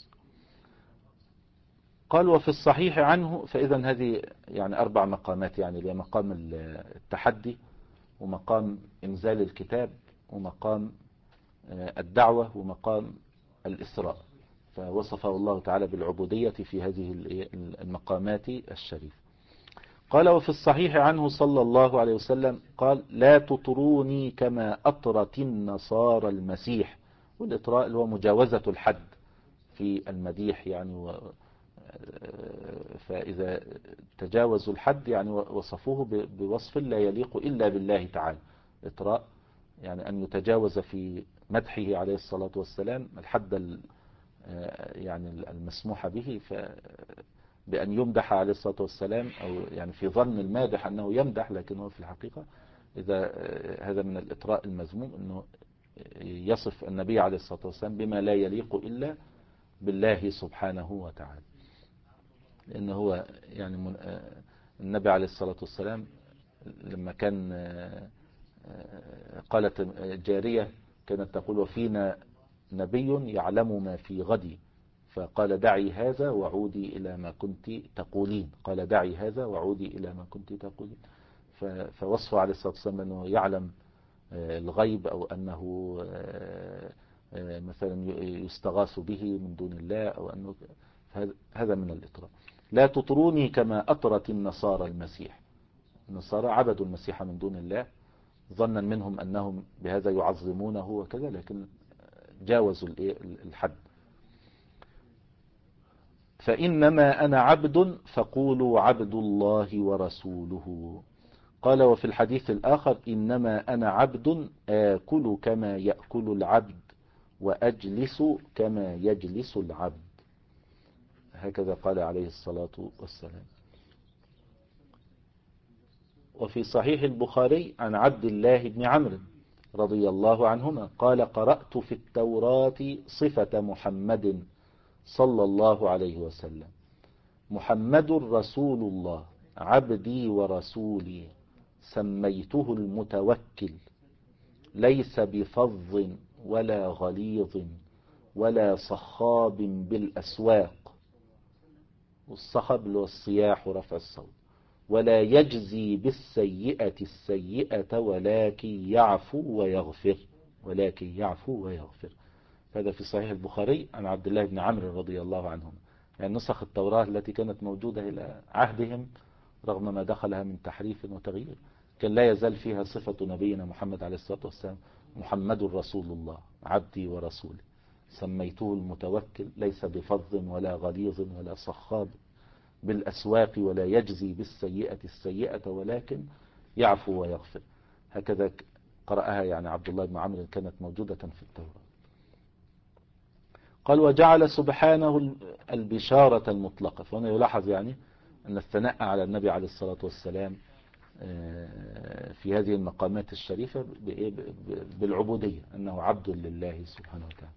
قال وفي الصحيح عنه، فإذا هذه يعني أربع مقامات، يعني اللي مقام التحدي، ومقام إنزال الكتاب، ومقام الدعوة، ومقام الإسراء، فوصفه الله تعالى بالعبودية في هذه المقامات الشريفة. قال وفي الصحيح عنه صلى الله عليه وسلم قال لا تطروني كما أطرت النصارى المسيح، والإطراء اللي هو مجاوزة الحد في المديح، يعني و فإذا تجاوزوا الحد يعني وصفوه بوصف لا يليق إلا بالله تعالى. إطراء يعني أن يتجاوز في مدحه عليه الصلاة والسلام الحد يعني المسموح به، بأن يمدح عليه الصلاة والسلام، أو يعني في ظن المادح أنه يمدح، لكنه في الحقيقة إذا هذا من الإطراء المذموم، أنه يصف النبي عليه الصلاة والسلام بما لا يليق إلا بالله سبحانه وتعالى. لأنه هو يعني النبي عليه الصلاة والسلام لما كان قالت جارية كانت تقول وفينا نبي يعلم ما في غد، فقال دعي هذا وعودي إلى ما كنت تقولين، قال دعي هذا وعودي إلى ما كنت تقولين. فوصفه عليه الصلاة والسلام أنه يعلم الغيب، أو أنه مثلا يستغاث به من دون الله، أو أنه هذا من الإطراء. لا تطروني كما أطرت النصارى المسيح، النصارى عبدوا المسيح من دون الله ظنا منهم أنهم بهذا يعظمونه وكذا، لكن جاوزوا الحد. فإنما أنا عبد فقولوا عبد الله ورسوله. قال وفي الحديث الآخر إنما أنا عبد آكل كما يأكل العبد وأجلس كما يجلس العبد، هكذا قال عليه الصلاة والسلام. وفي صحيح البخاري عن عبد الله بن عمرو رضي الله عنهما قال قرأت في التوراة صفة محمد صلى الله عليه وسلم محمد رسول الله عبدي ورسولي سميته المتوكل ليس بفظ ولا غليظ ولا صخاب بالأسواق، والصخب له الصياح ورفع الصوت، ولا يجزي بالسيئة السيئة ولكن يعفو ويغفر، ولكن يعفو ويغفر. هذا في صحيح البخاري عن عبد الله بن عمرو رضي الله عنهم. يعني نسخ التوراة التي كانت موجودة إلى عهدهم رغم ما دخلها من تحريف وتغيير كان لا يزال فيها صفة نبينا محمد عليه الصلاة والسلام محمد رسول الله عبدي ورسولي سميته المتوكل ليس بفظ ولا غليظ ولا صخاب بالأسواق ولا يجزي بالسيئة السيئة ولكن يعفو ويغفر. هكذا قرأها يعني عبد الله بن عمرو كانت موجودة في التوراة. قال وجعل سبحانه البشارة المطلقة، فهنا يلاحظ يعني أن الثناء على النبي عليه الصلاة والسلام في هذه المقامات الشريفة بالعبودية أنه عبد لله سبحانه وتعالى.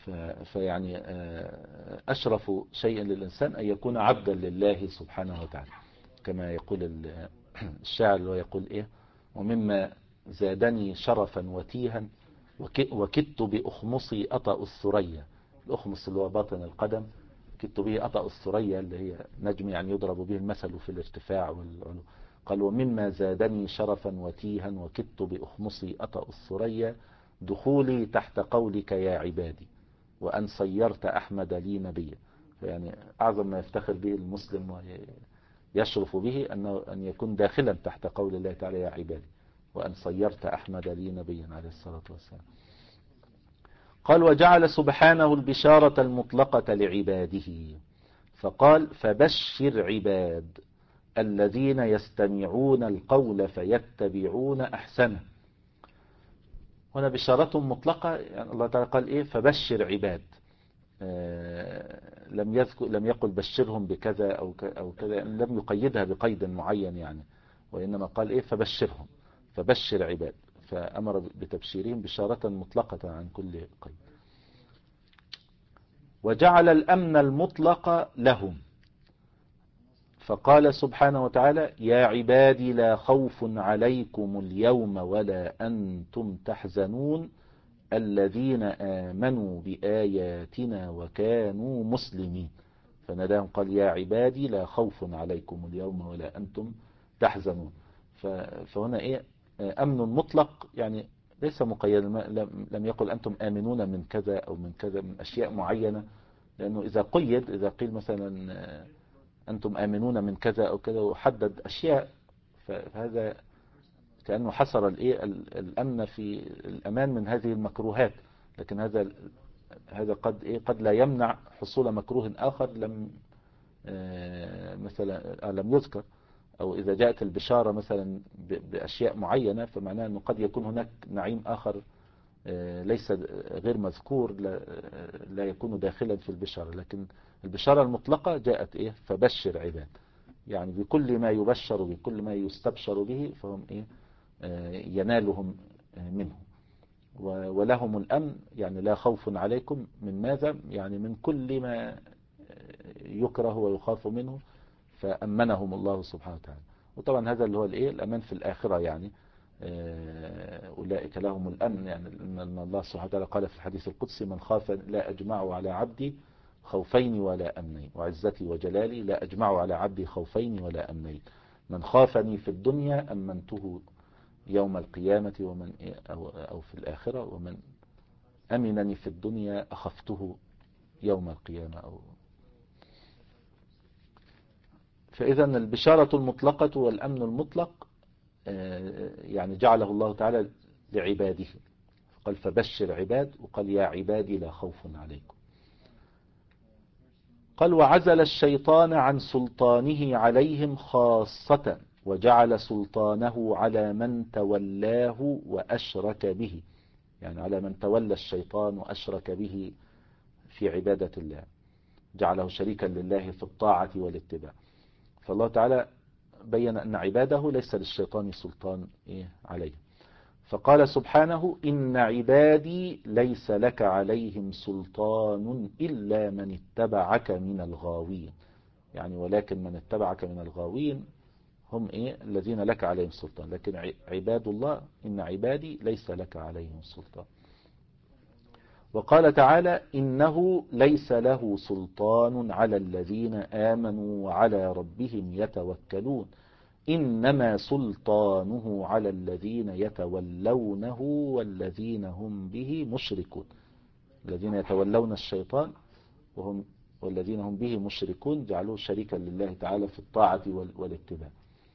فيعني أشرف شيء للإنسان أن يكون عبدا لله سبحانه وتعالى، كما يقول الشاعر اللي هو يقول إيه: ومما زادني شرفا وتيها وكدت بأخمصي أطأ الثريا. الأخمص اللي هو باطن القدم، كدت به أطأ الثريا اللي هي نجم يعني يضرب به المثل في الارتفاع والعلو. قال: ومما زادني شرفا وتيها وكدت بأخمصي أطأ الثريا دخولي تحت قولك يا عبادي وأن صيرت أحمد لي نبيا. يعني أعظم ما يفتخر به المسلم ويشرف به أنه أن يكون داخلا تحت قول الله تعالى يا عبادي وأن صيرت أحمد لي نبيا عليه الصلاة والسلام. قال: وجعل سبحانه البشارة المطلقة لعباده فقال: فبشر عباد الذين يستمعون القول فيتبعون أحسنه. هنا بشارة مطلقة، يعني الله تعالى قال إيه؟ فبشر عباد. آه لم يذكر لم يقل بشرهم بكذا أو أو كذا، يعني لم يقيدها بقيد معين يعني، وإنما قال إيه؟ فبشرهم، فبشر عباد، فأمر بتبشيرهم بشارة مطلقة عن كل قيد. وجعل الأمن المطلق لهم فقال سبحانه وتعالى: يا عبادي لا خوف عليكم اليوم ولا أنتم تحزنون الذين آمنوا بآياتنا وكانوا مسلمين. فناداهم قال: يا عبادي لا خوف عليكم اليوم ولا أنتم تحزنون. فهنا إيه؟ أمن مطلق، يعني ليس مقيد، لم يقل أنتم آمنون من كذا أو من كذا من أشياء معينة، لأنه إذا قيد، إذا قيل مثلا أنتم آمنون من كذا أو كذا وحدد أشياء، فهذا كأنه حصر الإيه الأمن في الأمان من هذه المكروهات، لكن هذا هذا قد إيه قد لا يمنع حصول مكروه آخر لم مثلا لم يذكر، أو إذا جاءت البشارة مثلا بأشياء معينة فمعناه أنه قد يكون هناك نعيم آخر ليس غير مذكور لا يكون داخلا في البشارة. لكن البشارة المطلقة جاءت إيه؟ فبشر عباد، يعني بكل ما يبشر بكل ما يستبشر به فهم إيه؟ ينالهم منه. ولهم الأمن، يعني لا خوف عليكم من ماذا؟ يعني من كل ما يكره ويخاف منه، فأمنهم الله سبحانه وتعالى. وطبعا هذا اللي هو الإيه؟ الأمان في الآخرة، يعني أولئك لهم الأمن، يعني أن الله سبحانه وتعالى قال في الحديث القدسي: من خاف لا أجمع على عبدي خوفين ولا أمنين، وعزتي وجلالي لا أجمع على عبدي خوفين ولا أمنين، من خافني في الدنيا أمنته يوم القيامة ومن أو, أو في الآخرة، ومن أمنني في الدنيا أخفته يوم القيامة. أو فإذا البشارة المطلقة والأمن المطلق يعني جعله الله تعالى لعباده، قال: فبشر عباد، وقال: يا عبادي لا خوف عليكم. قال: وعزل الشيطان عن سلطانه عليهم خاصة وجعل سلطانه على من تولاه وأشرك به، يعني على من تولى الشيطان وأشرك به في عبادة الله، جعله شريكا لله في الطاعة والاتباع. فالله تعالى بين أن عباده ليس للشيطان سلطان إيه عليه، فقال سبحانه: إن عبادي ليس لك عليهم سلطان إلا من اتبعك من الغاوين، يعني ولكن من اتبعك من الغاوين هم إيه الذين لك عليهم سلطان، لكن عباد الله إن عبادي ليس لك عليهم سلطان. وقال تعالى: إنه ليس له سلطان على الذين آمنوا وعلى ربهم يتوكلون إنما سلطانه على الذين يتولونه والذين هم به مشركون. الذين يتولون الشيطان وهم والذين هم به مشركون جعلوه شريكا لله تعالى في الطاعة والاتباع.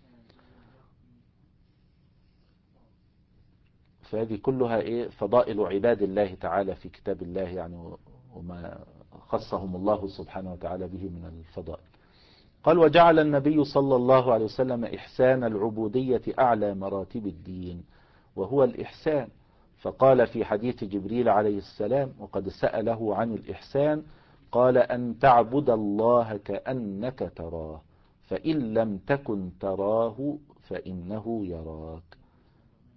فهذه كلها إيه فضائل عباد الله تعالى في كتاب الله، يعني وما خصهم الله سبحانه وتعالى به من الفضائل. قال: وجعل النبي صلى الله عليه وسلم إحسان العبودية أعلى مراتب الدين وهو الإحسان، فقال في حديث جبريل عليه السلام وقد سأله عن الإحسان قال: أن تعبد الله كأنك تراه فإن لم تكن تراه فإنه يراك.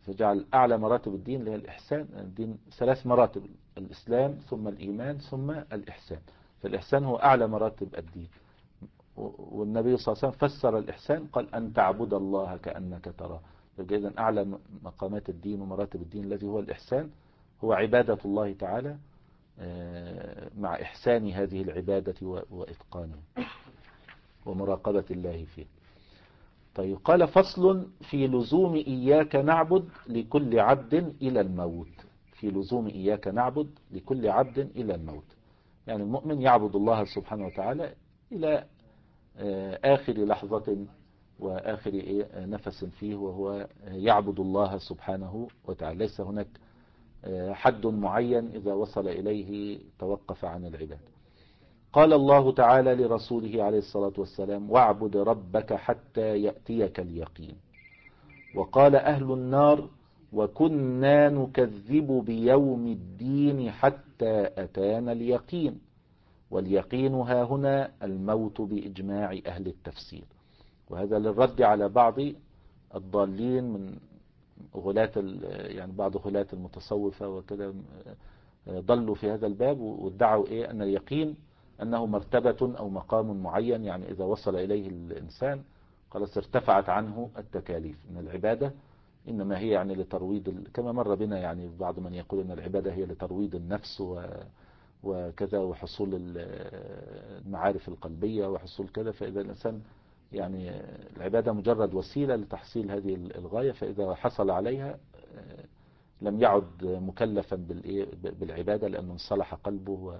فجعل أعلى مراتب الدين اللي هي الإحسان. الدين ثلاث مراتب: الإسلام ثم الإيمان ثم الإحسان. فالإحسان هو أعلى مراتب الدين. والنبي صلى الله عليه وسلم فسر الإحسان قال أن تعبد الله كأنك تراه. فإذا أعلى مقامات الدين ومراتب الدين الذي هو الإحسان هو عبادة الله تعالى مع إحسان هذه العبادة وإتقانها ومراقبة الله فيه. طيب قال: فصل في لزوم إياك نعبد لكل عبد إلى الموت. في لزوم إياك نعبد لكل عبد إلى الموت، يعني المؤمن يعبد الله سبحانه وتعالى إلى آخر لحظة وآخر نفس فيه، وهو يعبد الله سبحانه وتعالى. ليس هناك حد معين إذا وصل إليه توقف عن العبادة. قال الله تعالى لرسوله عليه الصلاة والسلام: واعبد ربك حتى يأتيك اليقين. وقال أهل النار: وكنا نكذب بيوم الدين حتى أتانا اليقين. واليقين ها هنا الموت بإجماع أهل التفسير. وهذا للرد على بعض الضالين من غلاة يعني بعض غلاة المتصوفة وكذا، ضلوا في هذا الباب وادعوا إيه أن اليقين أنه مرتبة أو مقام معين، يعني إذا وصل إليه الإنسان خلاص ارتفعت عنه التكاليف. إن العبادة إنما هي يعني لترويض، كما مر بنا يعني بعض من يقول أن العبادة هي لترويض النفس و وكذا وحصول المعارف القلبية وحصول كذا. فإذا الإنسان يعني العبادة مجرد وسيلة لتحصيل هذه الغاية، فإذا حصل عليها لم يعد مكلفا بالعبادة لأنه انصلح قلبه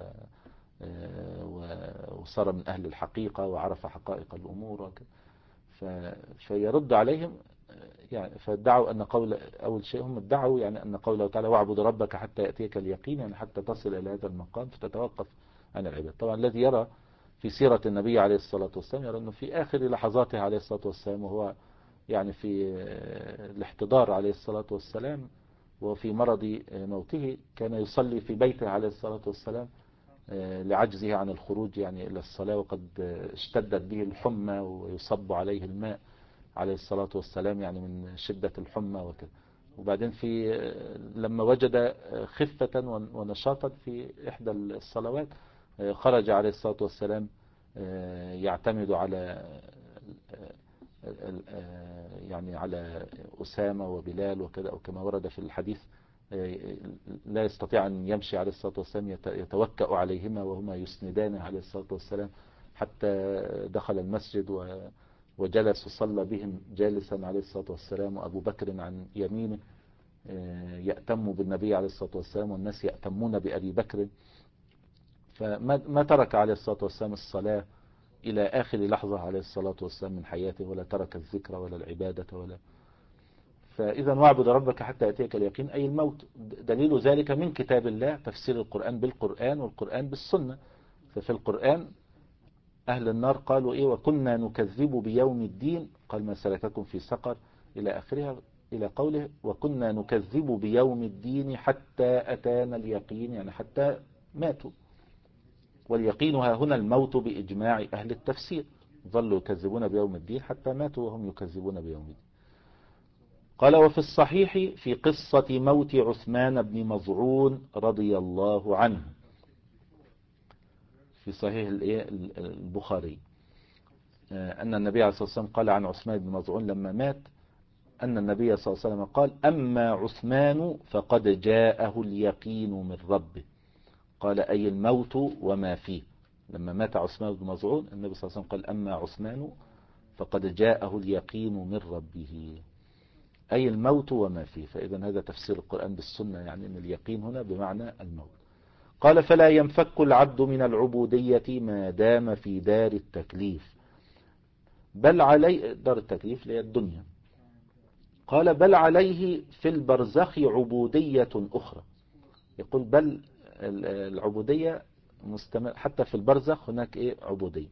وصار من أهل الحقيقة وعرف حقائق الأمور وكذا. فيرد عليهم يعني، فادعوا أن قول أول شيء هم ادعوا يعني أن قوله تعالى: واعبد ربك حتى يأتيك اليقين، يعني حتى تصل إلى هذا المقام فتتوقف عن العبادة. طبعا الذي يرى في سيرة النبي عليه الصلاة والسلام يرى أنه في آخر لحظاته عليه الصلاة والسلام، وهو يعني في الاحتضار عليه الصلاة والسلام وفي مرض موته، كان يصلي في بيته عليه الصلاة والسلام لعجزه عن الخروج يعني إلى الصلاة، وقد اشتدت به الحمى ويصب عليه الماء عليه الصلاة والسلام يعني من شدة الحمى وكذا. وبعدين في لما وجد خفة ونشاطا في إحدى الصلوات خرج عليه الصلاة والسلام يعتمد على يعني على أسامة وبلال وكذا، أو كما ورد في الحديث لا يستطيع أن يمشي عليه الصلاة والسلام، يتوكأ عليهما وهما يسندان عليه الصلاة والسلام، حتى دخل المسجد وجلس وصلى بهم جالسا عليه الصلاة والسلام، وأبو بكر عن يمينه يأتم بالنبي عليه الصلاة والسلام والناس يأتمون بأبي بكر. فما ترك عليه الصلاة والسلام الصلاة إلى آخر لحظة عليه الصلاة والسلام من حياته، ولا ترك الذكر ولا العبادة ولا. فإذا واعبد ربك حتى يأتيك اليقين أي الموت. دليل ذلك من كتاب الله تفسير القرآن بالقرآن والقرآن بالسنة. ففي القرآن أهل النار قالوا إيه: وكنا نكذب بيوم الدين، قال: ما سلككم في سقر، إلى آخرها، إلى قوله: وكنا نكذب بيوم الدين حتى أتانا اليقين، يعني حتى ماتوا. واليقين ها هنا الموت بإجماع أهل التفسير، ظلوا يكذبون بيوم الدين حتى ماتوا وهم يكذبون بيوم الدين. قال: وفي الصحيح في قصة موت عثمان بن مظعون رضي الله عنه، في صحيح البخاري، أن النبي عليه الصلاة والسلام قال عن عثمان بن مظعون لما مات أن النبي صلى الله عليه وسلم قال: أما عثمان فقد جاءه اليقين من ربه. قال: أي الموت وما فيه. لما مات عثمان بن مظعون النبي صلى الله عليه وسلم قال: أما عثمان فقد جاءه اليقين من ربه، أي الموت وما فيه. فإذا هذا تفسير القرآن بالسنة، يعني أن اليقين هنا بمعنى الموت. قال: فلا ينفك العبد من العبودية ما دام في دار التكليف، بل عليه دار التكليف هي الدنيا. قال: بل عليه في البرزخ عبودية أخرى. يقول بل العبودية مستمر حتى في البرزخ، هناك إيه عبودية.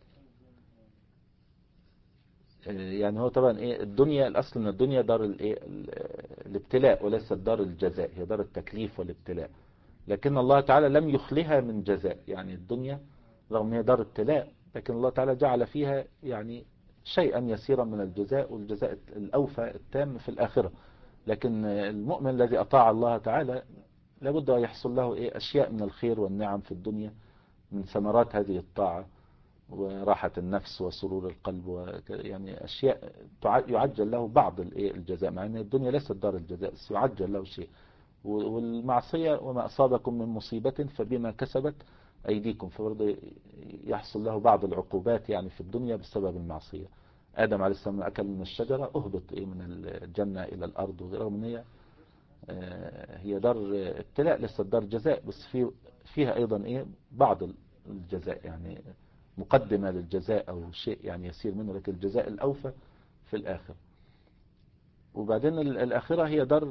يعني هو طبعا إيه الدنيا، الأصل من الدنيا دار الإيه الابتلاء وليست دار الجزاء، هي دار التكليف والابتلاء. لكن الله تعالى لم يخلها من جزاء، يعني الدنيا رغم هي دار ابتلاء لكن الله تعالى جعل فيها يعني شيئا يسيرا من الجزاء، والجزاء الأوفى التام في الآخرة. لكن المؤمن الذي أطاع الله تعالى لابد أن يحصل له إيه أشياء من الخير والنعم في الدنيا من ثمرات هذه الطاعة، وراحة النفس وسرور القلب، يعني أشياء يعجل له بعض الجزاء، مع أن الدنيا ليست دار الجزاء، بس يعجل له شيء. والمعصية وما أصابكم من مصيبة فبما كسبت أيديكم، فبرضه يحصل له بعض العقوبات يعني في الدنيا بسبب المعصية. آدم عليه السلام أكل من الشجرة، أهبط إيه من الجنة إلى الأرض، ورغم أن هي هي دار ابتلاء ليست دار جزاء، بس في فيها أيضا إيه بعض الجزاء، يعني مقدمة للجزاء أو شيء يعني يسير منه، لكن الجزاء الأوفى في الآخر. وبعدين الآخرة هي دار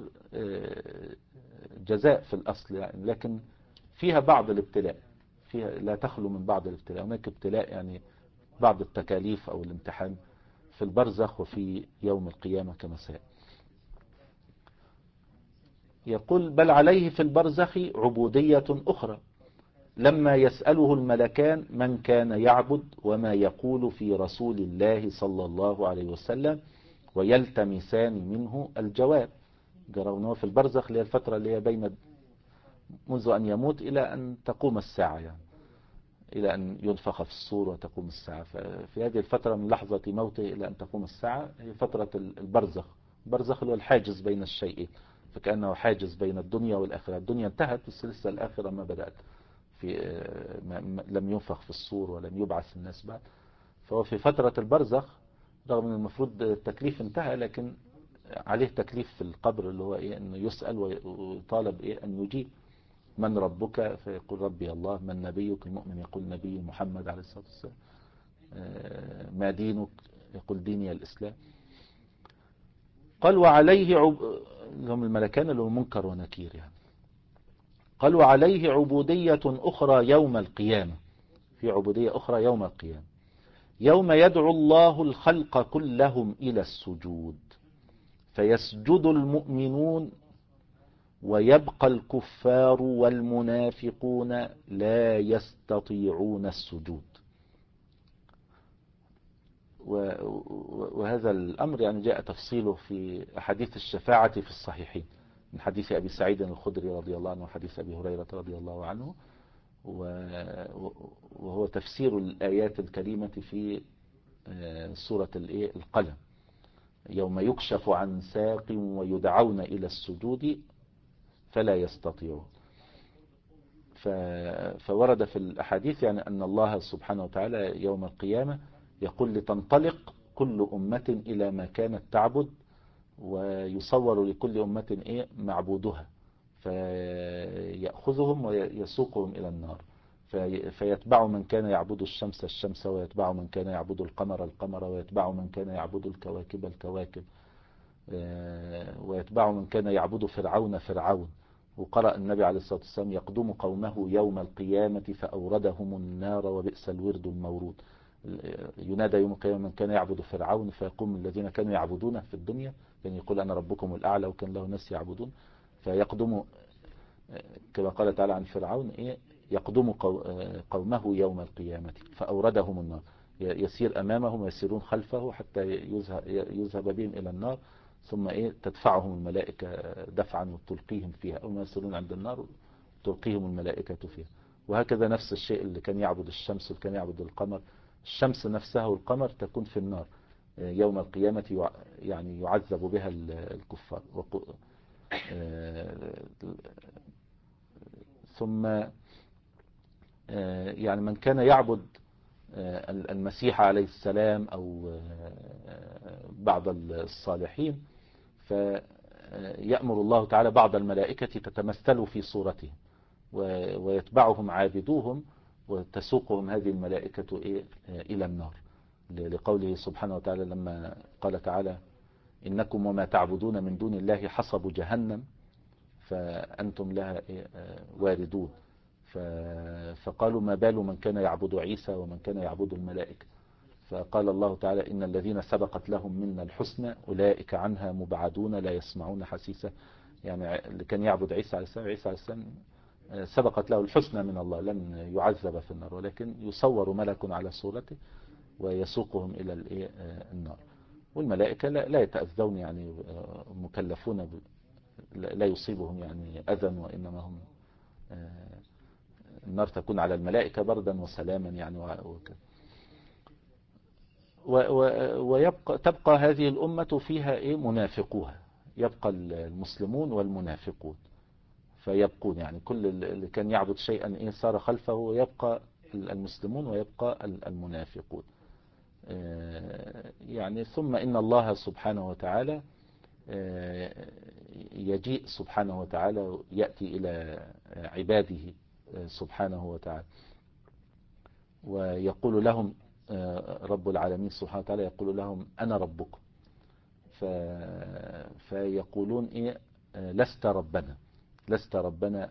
جزاء في الأصل يعني، لكن فيها بعض الابتلاء، فيها لا تخلو من بعض الابتلاء. هناك ابتلاء يعني بعض التكاليف أو الامتحان في البرزخ وفي يوم القيامة كما سيأتي. يقول بل عليه في البرزخ عبودية أخرى، لما يسأله الملكان من كان يعبد وما يقول في رسول الله صلى الله عليه وسلم ويلتمسان منه الجواب. جرونه في البرزخ اللي هي الفترة اللي هي بين منذ أن يموت إلى أن تقوم الساعة، يعني إلى أن ينفخ في الصور وتقوم الساعة. ففي هذه الفترة من لحظة موته إلى أن تقوم الساعة هي فترة البرزخ. البرزخ هو الحاجز بين الشيئين، فكأنه حاجز بين الدنيا والآخرة. الدنيا انتهت بس لسه الآخرة ما بدأت، في لم ينفخ في الصور ولم يبعث الناس بعد. فهو في فترة البرزخ، رغم أن المفروض التكليف انتهى، لكن عليه تكليف في القبر اللي هو إيه أنه يسأل ويطالب إيه أن يجيب. من ربك؟ فيقول ربي الله. من نبيك؟ المؤمن يقول نبي محمد عليه الصلاة والسلام. ما دينك؟ يقول ديني الإسلام. قال وعليه عب... هم الملكان اللي هو منكر ونكير يعني. قال وعليه عبودية أخرى يوم القيامة، في عبودية أخرى يوم القيامة، يوم يدعو الله الخلق كلهم إلى السجود فيسجد المؤمنون ويبقى الكفار والمنافقون لا يستطيعون السجود. وهذا الأمر يعني جاء تفصيله في أحاديث الشفاعة في الصحيحين، من حديث أبي سعيد الخدري رضي الله عنه وحديث أبي هريرة رضي الله عنه، وهو تفسير الآيات الكريمة في سورة القلم، يوم يكشف عن ساق ويدعون إلى السجود فلا يستطيعون. فورد في الأحاديث يعني أن الله سبحانه وتعالى يوم القيامة يقول لتنطلق كل أمة إلى ما كانت تعبد، ويصور لكل أمة إيه معبودها، فيأخذهم ويسوقهم إلى النار، فيتبع من كان يعبد الشمس الشمس، ويتبع من كان يعبد القمر القمر، ويتبع من كان يعبد الكواكب الكواكب، ويتبع من كان يعبد فرعون فرعون. وقرأ النبي عليه الصلاة والسلام يقدم قومه يوم القيامة فأوردهم النار وبئس الورد المورود. ينادى يوم القيامة من كان يعبد فرعون، فيقوم الذين كانوا يعبدونه في الدنيا، يعني يقول أنا ربكم الأعلى وكان له ناس يعبدون، فيقدم كما قال تعالى عن فرعون إيه يقدم قومه يوم القيامة فأوردهم النار، يسير أمامهم ويسيرون خلفه حتى يذهب بهم إلى النار، ثم إيه تدفعهم الملائكة دفعا وتلقيهم فيها، أو ما يصلون عند النار تلقيهم الملائكة فيها. وهكذا نفس الشيء اللي كان يعبد الشمس وكان يعبد القمر، الشمس نفسها والقمر تكون في النار يوم القيامة، يعني يعذب بها الكفار. ثم يعني من كان يعبد المسيح عليه السلام أو بعض الصالحين، فيأمر الله تعالى بعض الملائكة تتمثل في صورتهم ويتبعهم عابدوهم، وتسوقهم هذه الملائكة إلى النار، لقوله سبحانه وتعالى لما قال تعالى إنكم وما تعبدون من دون الله حصب جهنم فأنتم لها واردون. فقالوا ما بال من كان يعبد عيسى ومن كان يعبد الملائكة، فقال الله تعالى إن الذين سبقت لهم منا الحسنى أولئك عنها مبعدون لا يسمعون حسيسا. يعني اللي كان يعبد عيسى عليه السلام، عيسى عليه السلام سبقت له الحسنى من الله، لن يعذب في النار، ولكن يصور ملك على صورته ويسوقهم إلى النار. والملائكة لا, لا يتأذون يعني، مكلفون لا يصيبهم يعني أذى، وإنما هم النار تكون على الملائكة بردا وسلاما يعني وكذا. ويبقى تبقى هذه الأمة فيها إيه منافقوها، يبقى المسلمون والمنافقون فيبقون يعني كل اللي كان يعبد شيئا إيه صار خلفه، ويبقى المسلمون ويبقى المنافقون يعني. ثم إن الله سبحانه وتعالى يجيء سبحانه وتعالى يأتي إلى عباده سبحانه وتعالى ويقول لهم رب العالمين سبحانه وتعالى يقول لهم أنا ربكم، فيقولون إيه لست ربنا لست ربنا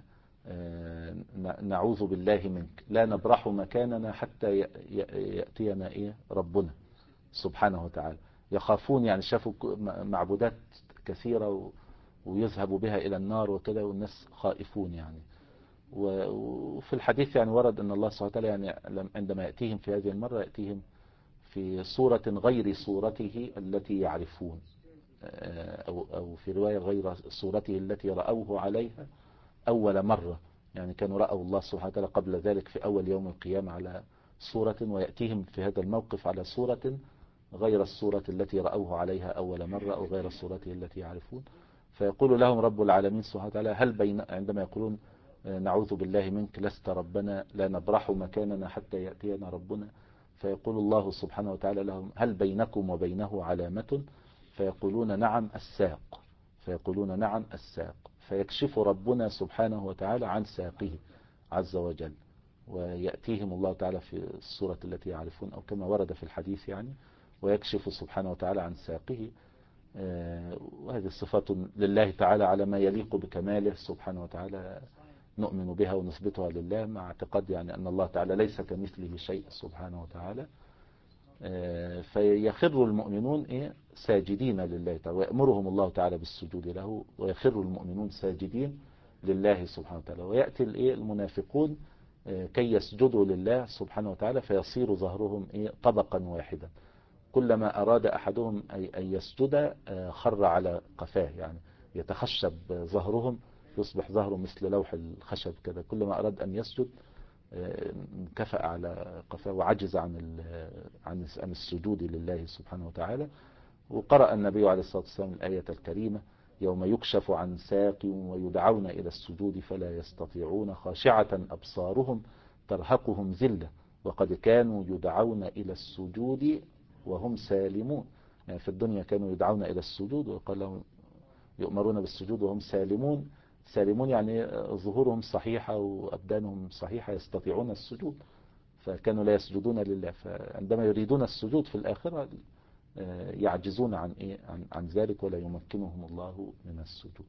نعوذ بالله منك، لا نبرح مكاننا حتى يأتينا إيه ربنا سبحانه وتعالى. يخافون يعني، شافوا معبودات كثيرة ويذهبوا بها إلى النار وكذا، والناس خائفون يعني. وفي الحديث يعني ورد أن الله سبحانه وتعالى يعني عندما يأتيهم في هذه المرة يأتيهم في صورة غير صورته التي يعرفون، أو, أو في رواية غير صورته التي رأوه عليها أول مرة، يعني كانوا رأوا الله سبحانه وتعالى قبل ذلك في أول يوم القيامة على صورة، ويأتيهم في هذا الموقف على صورة غير الصورة التي رأوه عليها أول مرة، أو غير صورته التي يعرفون. فيقول لهم رب العالمين سبحانه وتعالى هل بين عندما يقولون نعوذ بالله منك لست ربنا لا نبرح مكاننا حتى يأتينا ربنا، فيقول الله سبحانه وتعالى لهم هل بينكم وبينه علامة؟ فيقولون نعم الساق فيقولون نعم الساق فيكشف ربنا سبحانه وتعالى عن ساقه عز وجل، ويأتيهم الله تعالى في الصورة التي يعرفون أو كما ورد في الحديث يعني، ويكشف سبحانه وتعالى عن ساقه. وهذه الصفات لله تعالى على ما يليق بكماله سبحانه وتعالى، نؤمن بها ونثبتها لله مع اعتقاد يعني أن الله تعالى ليس كمثله شيء سبحانه وتعالى. فيخر المؤمنون إيه ساجدين لله تعالى، ويأمرهم الله تعالى بالسجود له، ويخر المؤمنون ساجدين لله سبحانه وتعالى. ويأتي الإيه المنافقون كي يسجدوا لله سبحانه وتعالى، فيصير ظهرهم إيه طبقا واحدا، كلما أراد أحدهم أن يسجد خر على قفاه، يعني يتخشب ظهرهم، يصبح ظهره مثل لوح الخشب كذا، كلما أراد أن يسجد انكفأ على قفاه وعجز عن عن عن السجود لله سبحانه وتعالى. وقرأ النبي عليه الصلاة والسلام الآية الكريمة يوم يكشف عن ساق ويدعون إلى السجود فلا يستطيعون خاشعة أبصارهم ترهقهم ذلة وقد كانوا يدعون إلى السجود وهم سالمون. يعني في الدنيا كانوا يدعون إلى السجود، وقال لهم يؤمرون بالسجود وهم سالمون. سالمون يعني ظهورهم صحيحة وأبدانهم صحيحة يستطيعون السجود، فكانوا لا يسجدون لله، فعندما يريدون السجود في الآخرة يعجزون عن إيه عن, عن ذلك ولا يمكنهم الله من السجود.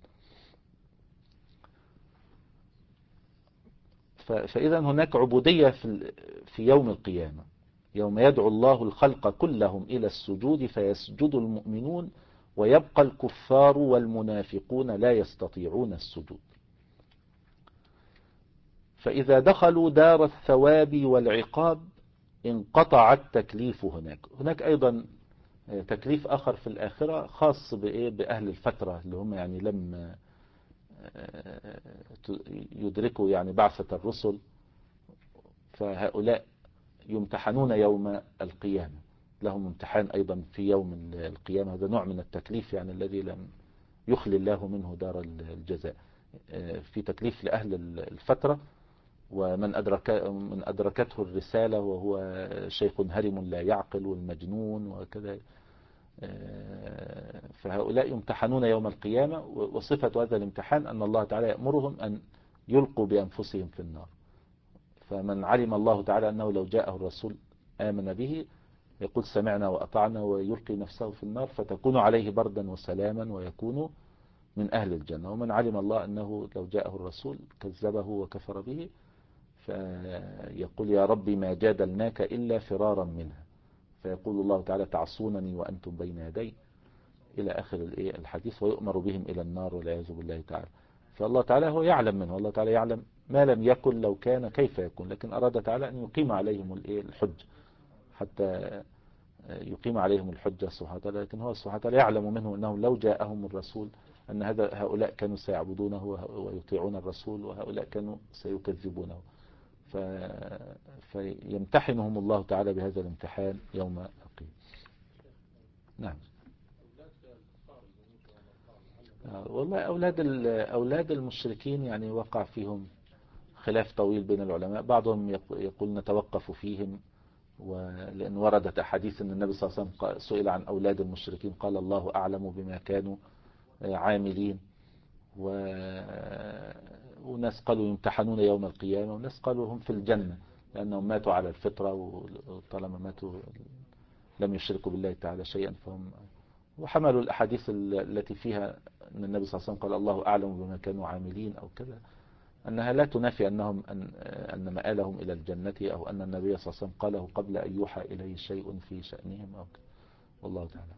فإذا هناك عبودية في في يوم القيامة، يوم يدعو الله الخلق كلهم إلى السجود فيسجد المؤمنون ويبقى الكفار والمنافقون لا يستطيعون السجود. فإذا دخلوا دار الثواب والعقاب انقطع التكليف هناك. هناك أيضا تكليف آخر في الآخرة خاص بإيه بأهل الفترة اللي هم يعني لم يدركوا يعني بعثة الرسل، فهؤلاء يمتحنون يوم القيامة، لهم امتحان أيضا في يوم القيامة. هذا نوع من التكليف يعني الذي لم يخلي الله منه دار الجزاء. في تكليف لأهل الفترة ومن أدرك من أدركته الرسالة وهو شيخ هرم لا يعقل والمجنون وكذا، فهؤلاء يمتحنون يوم القيامة. وصفة هذا الامتحان أن الله تعالى يأمرهم أن يلقوا بأنفسهم في النار، فمن علم الله تعالى أنه لو جاءه الرسول آمن به يقول سمعنا وأطعنا ويلقي نفسه في النار فتكون عليه بردا وسلاما ويكون من أهل الجنة. ومن علم الله أنه لو جاءه الرسول كذبه وكفر به فيقول يا ربي ما جادلناك إلا فرارا منها، فيقول الله تعالى تعصونني وأنتم بين يدي إلى آخر الحديث، ويؤمر بهم إلى النار والعياذ بالله تعالى. فالله تعالى هو يعلم منه، الله تعالى يعلم ما لم يكن لو كان كيف يكون، لكن أراد تعالى أن يقيم عليهم الحج حتى يقيم عليهم الحجة سبحانه وتعالى، لكن هو سبحانه وتعالى يعلم منهم أنهم لو جاءهم الرسول أن هذا هؤلاء كانوا سيعبدونه ويطيعون الرسول، وهؤلاء كانوا سيكذبونه. ف... فيمتحنهم الله تعالى بهذا الامتحان يوم القيامة. نعم. والله أولاد أولاد المشركين يعني وقع فيهم خلاف طويل بين العلماء. بعضهم يقول نتوقف فيهم، ولأن وردت أحاديث أن النبي صلى الله عليه وسلم سئل عن أولاد المشركين قال الله أعلم بما كانوا عاملين. و... وناس قالوا يمتحنون يوم القيامة، وناس قالوا هم في الجنة لأنهم ماتوا على الفطرة، وطالما ماتوا لم يشركوا بالله تعالى شيئا فهم. وحملوا الأحاديث التي فيها أن النبي صلى الله عليه وسلم قال الله أعلم بما كانوا عاملين أو كذا، أنها لا تنافي أنهم أن, أن مآلهم إلى الجنة، أو أن النبي صلى الله عليه وسلم قاله قبل أن يوحى إليه شيء في شأنهم أو كذا. والله تعالى.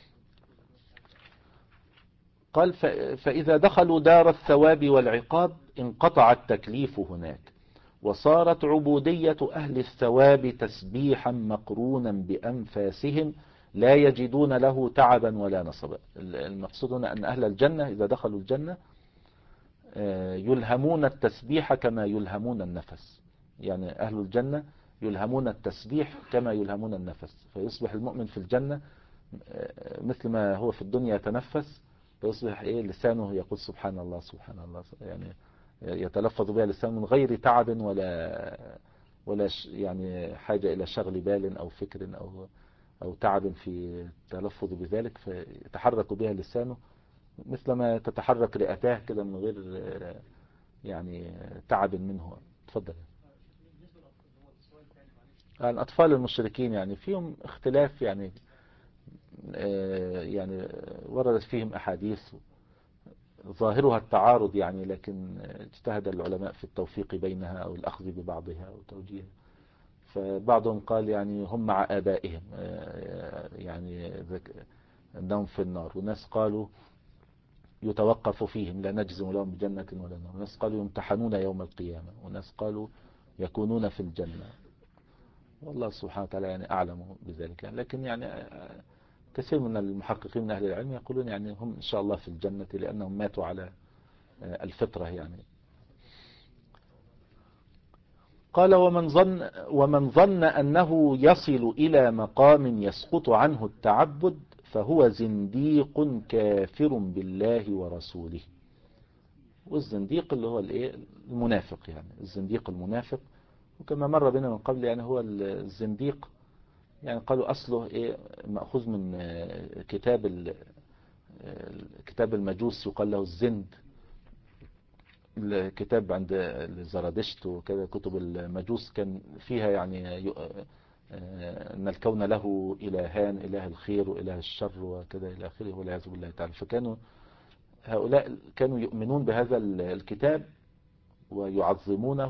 قال فإذا دخلوا دار الثواب والعقاب انقطع التكليف هناك، وصارت عبودية أهل الثواب تسبيحا مقرونا بأنفاسهم لا يجدون له تعبا ولا نصبا. المقصود هنا أن أهل الجنة إذا دخلوا الجنة يلهمون التسبيح كما يلهمون النفس. يعني أهل الجنة يلهمون التسبيح كما يلهمون النفس، فيصبح المؤمن في الجنة مثل ما هو في الدنيا يتنفس، فيصبح إيه لسانه يقول سبحان الله سبحان الله، يعني يتلفظ بها لسانه من غير تعب ولا ولا يعني حاجة إلى شغل بال أو فكر أو أو تعب في التلفظ بذلك، فيتحرك بها لسانه مثل ما تتحرك رئتاه كده من غير يعني تعب منه. تفضل. الأطفال المشركين يعني فيهم اختلاف، يعني يعني وردت فيهم أحاديث ظاهرها التعارض يعني، لكن اجتهد العلماء في التوفيق بينها أو الأخذ ببعضها أو توجيهها. فبعضهم قال يعني هم مع آبائهم يعني أنهم في النار، وناس قالوا يتوقف فيهم لا نجزم لهم بجنة ولا نار، وناس قالوا يمتحنون يوم القيامة، وناس قالوا يكونون في الجنة. والله سبحانه وتعالى يعني أعلم بذلك يعني. لكن يعني كثير من المحققين من أهل العلم يقولون يعني هم إن شاء الله في الجنة لأنهم ماتوا على الفطرة يعني. قال ومن ظن ومن ظن أنه يصل إلى مقام يسقط عنه التعبد فهو زنديق كافر بالله ورسوله. والزنديق اللي هو الايه المنافق، يعني الزنديق المنافق. وكما مر بنا من قبل يعني هو الزنديق يعني قالوا أصله إيه مأخوذ من كتاب كتاب المجوس يقال له الزند. الكتاب عند زرادشت وكذا كتب المجوس كان فيها يعني أن الكون له إلهان، إله الخير وإله الشر وكذا إلى آخره والعياذ بالله تعالى. فكانوا هؤلاء كانوا يؤمنون بهذا الكتاب ويعظمونه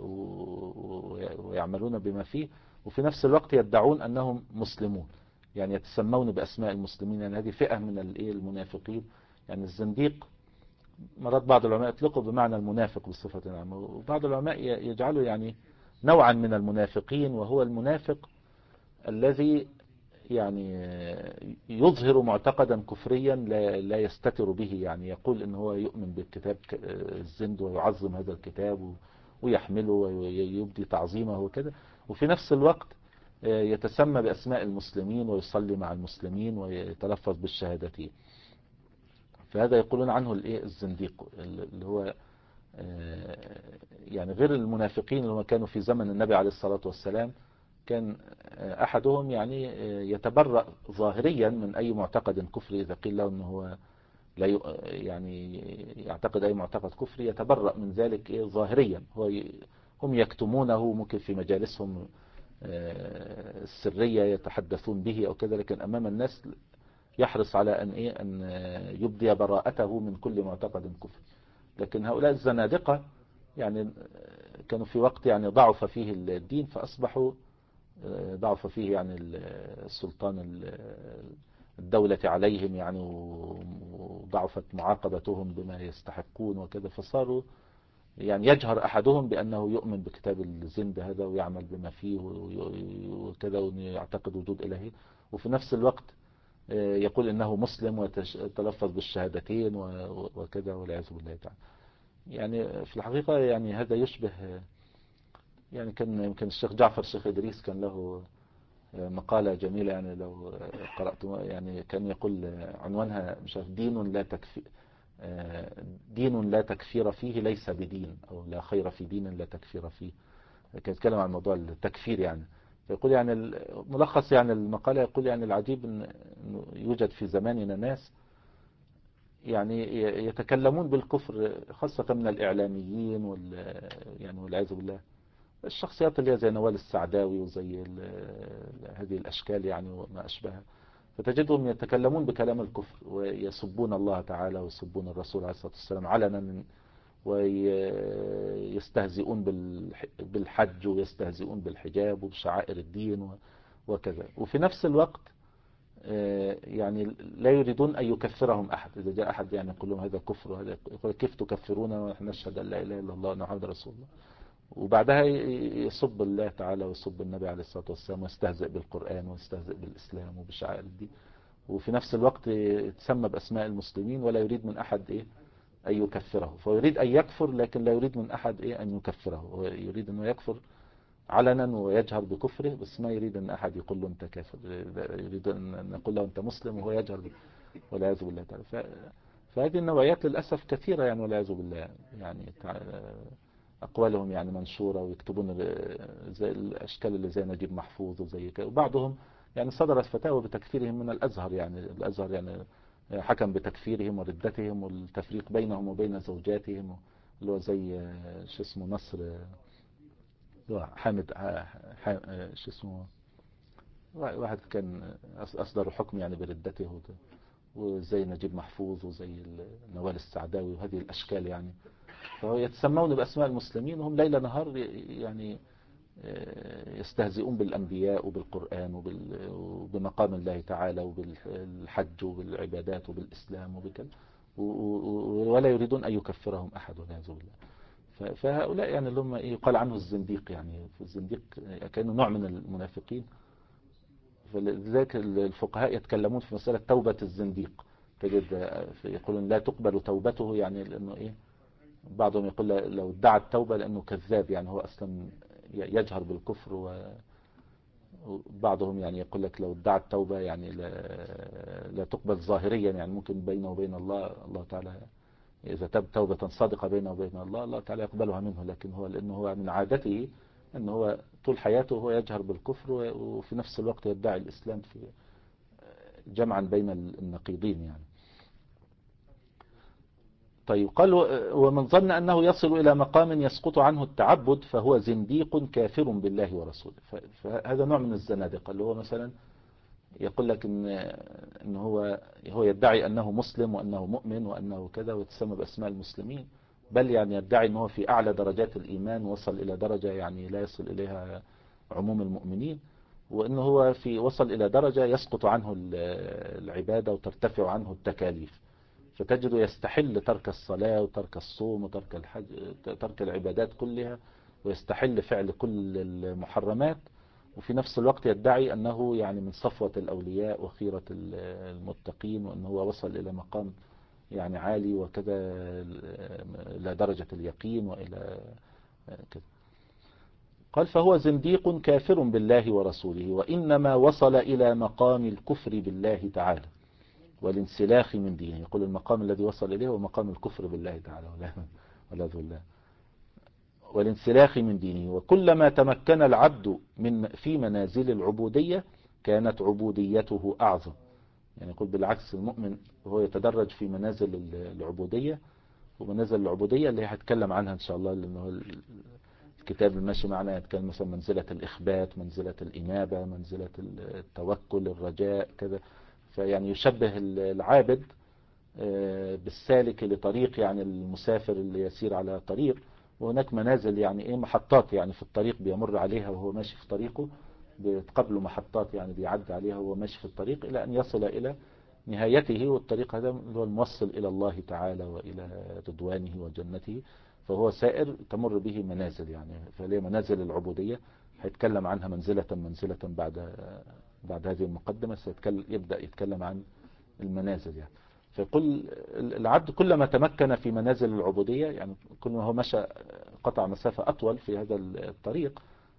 ويعملون بما فيه، وفي نفس الوقت يدعون أنهم مسلمون، يعني يتسمون بأسماء المسلمين. يعني هذه فئة من المنافقين. يعني الزنديق مرات بعض العلماء يطلقوا بمعنى المنافق بصفة عامة، وبعض العلماء يجعلوا يعني نوعا من المنافقين، وهو المنافق الذي يعني يظهر معتقدا كفريا لا لا يستتر به، يعني يقول ان هو يؤمن بالكتاب الزند ويعظم هذا الكتاب ويحمله ويبدي تعظيمه وكذا، وفي نفس الوقت يتسمى بأسماء المسلمين ويصلي مع المسلمين ويتلفظ بالشهادتين. فهذا يقولون عنه الايه الزنديق، اللي هو يعني غير المنافقين اللي هم كانوا في زمن النبي عليه الصلاة والسلام. كان أحدهم يعني يتبرأ ظاهريا من أي معتقد كفري، إذا قيل له أنه هو لا يعني يعتقد أي معتقد كفري يتبرأ من ذلك ظاهريا. هو هم يكتمونه ممكن في مجالسهم السرية يتحدثون به أو كذا، لكن أمام الناس يحرص على أن إيه أن يبدي براءته من كل معتقد كفري. لكن هؤلاء الزنادقة يعني كانوا في وقت يعني ضعف فيه الدين، فأصبحوا ضعف فيه يعني السلطان الدولة عليهم يعني، وضعفت معاقبتهم بما يستحقون وكذا، فصاروا يعني يجهر أحدهم بأنه يؤمن بكتاب الزند هذا ويعمل بما فيه وكذا ويعتقد وجود إلهي، وفي نفس الوقت يقول إنه مسلم ويتلفظ بالشهادتين وكذا والعياذ بالله تعالى. يعني في الحقيقة يعني هذا يشبه، يعني كان يمكن الشيخ جعفر الشيخ إدريس كان له مقالة جميلة، يعني لو قرأت، يعني كان يقول عنوانها مش عارف دين لا تكفي دين لا تكفير فيه ليس بدين، أو لا خير في دين لا تكفير فيه. كان يتكلم عن موضوع التكفير يعني. فيقول يعني ملخص يعني المقالة، يقول يعني العجيب أنه يوجد في زماننا ناس يعني يتكلمون بالكفر، خاصة من الإعلاميين وال يعني والعياذ بالله، الشخصيات اللي هي زي نوال السعداوي وزي هذه الأشكال يعني وما أشبهها. فتجدهم يتكلمون بكلام الكفر ويسبون الله تعالى ويسبون الرسول عليه الصلاة والسلام علنا، ويستهزئون بالحج ويستهزئون بالحجاب وبشعائر الدين وكذا. وفي نفس الوقت يعني لا يريدون أن يكفرهم أحد. إذا جاء أحد يعني يقول لهم هذا كفر وهذا، يقول كيف تكفرون ونحن نشهد أن لا إله إلا الله وأن محمد رسول الله، وبعدها يصب الله تعالى ويصب النبي عليه الصلاة والسلام ويستهزئ بالقرآن ويستهزئ بالإسلام وبشعائر الدين، وفي نفس الوقت يتسمى بأسماء المسلمين ولا يريد من أحد إيه أن يكفره. فيريد أن يكفر لكن لا يريد من أحد إيه أن يكفره، ويريد أنه يكفر علنا ويجهر بكفره، بس ما يريد أن أحد يقول له أنت كافر، يريد أن نقول له أنت مسلم وهو يجهر والعياذ بالله تعالى. فهذه النوعيات للأسف كثيرة يعني والعياذ بالله، يعني أقوالهم يعني منشورة، ويكتبون زي الأشكال اللي زي نجيب محفوظ وزي كده. وبعضهم يعني صدرت فتاوى بتكفيرهم من الأزهر، يعني الأزهر يعني حكم بتكفيرهم وردتهم والتفريق بينهم وبين زوجاتهم، اللي هو زي شو اسمه نصر حامد شو اسمه، واحد كان أصدر حكم يعني بردته، وزي نجيب محفوظ وزي نوال السعداوي وهذه الأشكال يعني. فهو يتسمون بأسماء المسلمين وهم ليل نهار يعني يستهزئون بالأنبياء وبالقرآن وبمقام الله تعالى وبالحج وبالعبادات وبالإسلام وبكذا، ولا يريدون أن يكفرهم أحد والعياذ بالله. فهؤلاء يعني اللي هم يقال عنه الزنديق، يعني في الزنديق كأنه نوع من المنافقين. فلذلك الفقهاء يتكلمون في مسألة توبة الزنديق، تجد يقولون لا تقبل توبته، يعني لأنه إيه، بعضهم يقول لو ادعى التوبة لأنه كذاب، يعني هو أصلا يجهر بالكفر، وبعضهم يعني يقول لك لو ادعى التوبة يعني لا, لا تقبل ظاهريا، يعني ممكن بينه وبين الله الله تعالى إذا تاب توبة صادقة بينه وبين الله الله تعالى يقبلها منه، لكن هو لأنه هو من عادته أنه هو طول حياته هو يجهر بالكفر وفي نفس الوقت يدعي الإسلام، في جمعا بين النقيضين يعني. طيب قال ومن ظن أنه يصل إلى مقام يسقط عنه التعبد فهو زنديق كافر بالله ورسوله. فهذا نوع من الزنادقة، اللي هو مثلا يقول لك إن, إن هو هو يدعي أنه مسلم وأنه مؤمن وأنه كذا ويتسمى بأسماء المسلمين، بل يعني يدعي أنه في أعلى درجات الإيمان، وصل إلى درجة يعني لا يصل إليها عموم المؤمنين، وأنه هو في وصل إلى درجة يسقط عنه العبادة وترتفع عنه التكاليف، فتجده يستحل ترك الصلاة وترك الصوم وترك الحج، ترك العبادات كلها، ويستحل فعل كل المحرمات، وفي نفس الوقت يدعي أنه يعني من صفوة الأولياء وخيرة المتقين، وأنه هو وصل إلى مقام يعني عالي وكذا إلى درجة اليقين وإلى كذا. قال فهو زنديق كافر بالله ورسوله، وإنما وصل إلى مقام الكفر بالله تعالى والانسلاخ من دينه. يقول المقام الذي وصل إليه هو مقام الكفر بالله تعالى ولا بالله والانسلاخ من دينه. وكلما تمكن العبد من في منازل العبودية كانت عبوديته أعظم. يعني يقول بالعكس المؤمن هو يتدرج في منازل العبودية، ومنازل العبودية اللي هتكلم عنها إن شاء الله، لأنه الكتاب الماشي معنا يتكلم مثلا منزلة الإخبات، منزلة الإنابة، منزلة التوكل، الرجاء كذا. فيعني يشبه العابد بالسالك لطريق، يعني المسافر اللي يسير على طريق، وهناك منازل يعني ايه محطات يعني في الطريق بيمر عليها وهو ماشي في طريقه، بتقابله محطات يعني بيعدي عليها وهو ماشي في الطريق إلى أن يصل إلى نهايته، والطريق هذا هو الموصل إلى الله تعالى وإلى رضوانه وجنته. فهو سائر تمر به منازل، يعني فليه منازل العبودية هيتكلم عنها منزلة منزلة بعد بعد هذه المقدمة سيتكلم يبدأ يتكلم عن المنازل يعني. فيقول العبد كلما تمكن في منازل العبودية، يعني كل ما هو مشى قطع مسافة أطول في هذا الطريق،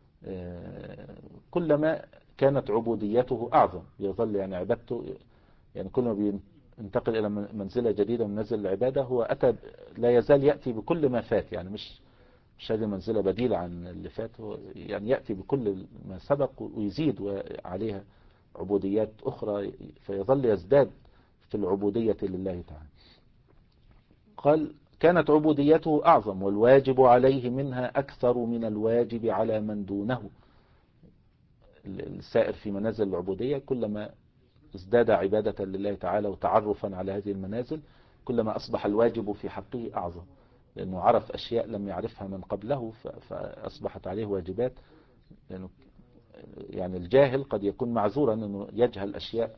كلما كانت عبوديته أعظم، يظل يعني عبادته، يعني كل ما بينتقل إلى منزلة جديدة من منزل العبادة هو أتى لا يزال يأتي بكل ما فات، يعني مش مش هذه منزلة بديلة عن اللي فات، هو يعني يأتي بكل ما سبق ويزيد عليها عبوديات أخرى، فيظل يزداد في العبودية لله تعالى. قال كانت عبوديته أعظم والواجب عليه منها أكثر من الواجب على من دونه. السائر في منازل العبودية كلما ازداد عبادة لله تعالى وتعرفا على هذه المنازل كلما أصبح الواجب في حقه أعظم، لأنه عرف أشياء لم يعرفها من قبله فأصبحت عليه واجبات. لأنه يعني الجاهل قد يكون معذورا أنه يجهل أشياء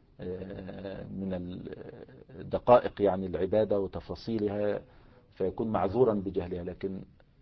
من الدقائق يعني العبادة وتفاصيلها فيكون معذورا بجهلها، لكن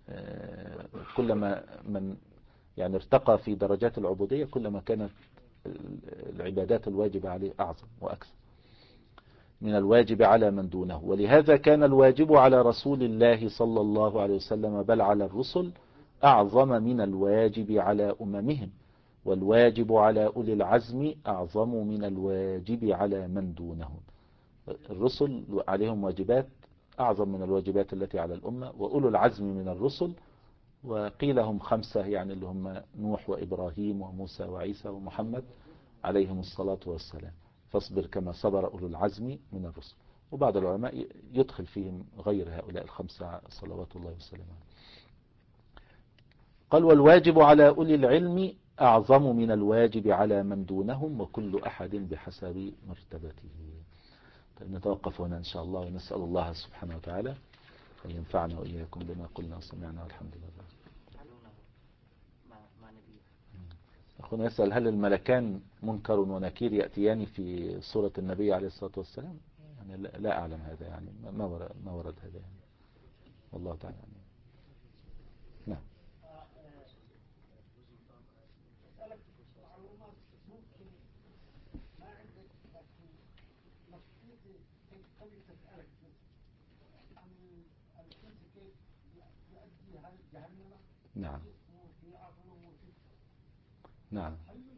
كلما من يعني ارتقى في درجات العبودية كلما كانت العبادات الواجبة عليه أعظم وأكثر من الواجب على من دونه. ولهذا كان الواجب على رسول الله صلى الله عليه وسلم بل على الرسل أعظم من الواجب على أممهم، والواجب على أولي العزم أعظم من الواجب على من دونهم. الرسل عليهم واجبات أعظم من الواجبات التي على الأمة، وأولو العزم من الرسل وقيل هم خمسة، يعني اللي هم نوح وإبراهيم وموسى وعيسى ومحمد عليهم الصلاة والسلام، فاصبر كما صبر أولو العزم من الرسل. وبعض العلماء يدخل فيهم غير هؤلاء الخمسة صلوات الله وسلامه. قال والواجب على أولي العلم أعظم من الواجب على من دونهم وكل أحد بحسب مرتبته. طيب نتوقف هنا إن شاء الله، ونسأل الله سبحانه وتعالى أن ينفعنا وإياكم بما قلنا وسمعنا والحمد لله. أخونا يسأل هل الملكان منكر ونكير يأتيان في سورة النبي عليه الصلاة والسلام؟ يعني لا أعلم هذا، يعني ما ورد, ما ورد هذا يعني. والله تعالى يعني. نعم. نعم نعم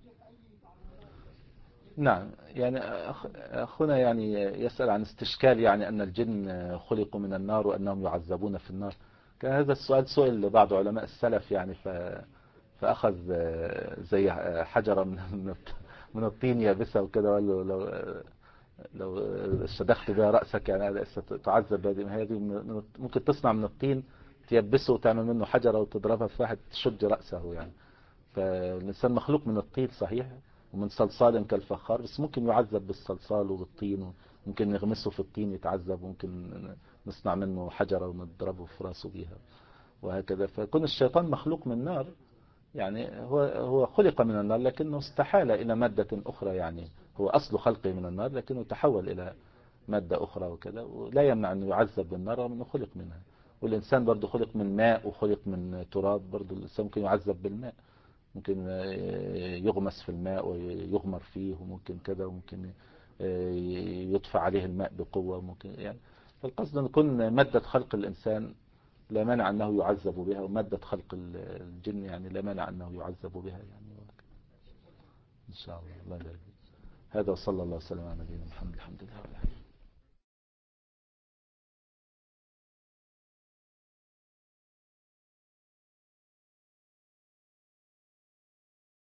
نعم. يعني أخونا يعني يسأل عن استشكال يعني أن الجن خلقوا من النار وأنهم يعذبون في النار. كان هذا السؤال سئل بعض علماء السلف يعني ف فأخذ زي حجرة من من الطين يابسة وكده، وقال له لو لو صدخت بها رأسك يعني هذا تعذب بهذه، هذه ممكن تصنع من الطين تيبسه وتعمل منه حجرة وتضربها في واحد تشج رأسه يعني. فالإنسان مخلوق من الطين صحيح ومن صلصال كالفخار، بس ممكن يعذب بالصلصال وبالطين، ممكن نغمسه في الطين يتعذب، ممكن نصنع منه حجرة ونضربه في راسه بيها وهكذا. فكون الشيطان مخلوق من نار يعني هو هو خلق من النار لكنه استحال إلى مادة أخرى، يعني هو أصل خلقه من النار لكنه تحول إلى مادة أخرى وكذا، ولا يمنع أنه يعذب بالنار رغم أنه خلق منها. والإنسان برضه خلق من ماء وخلق من تراب، برضه الإنسان ممكن يعذب بالماء، ممكن يغمس في الماء ويغمر فيه، وممكن كذا، وممكن يدفع عليه الماء بقوة، ممكن يعني. فالقصد أن يكون مادة خلق الإنسان لا مانع أنه يعذب بها، ومادة خلق الجن يعني لا مانع أنه يعذب بها يعني. إن شاء الله الله يبارك. هذا وصلى الله وسلم على نبينا محمد الحمد لله.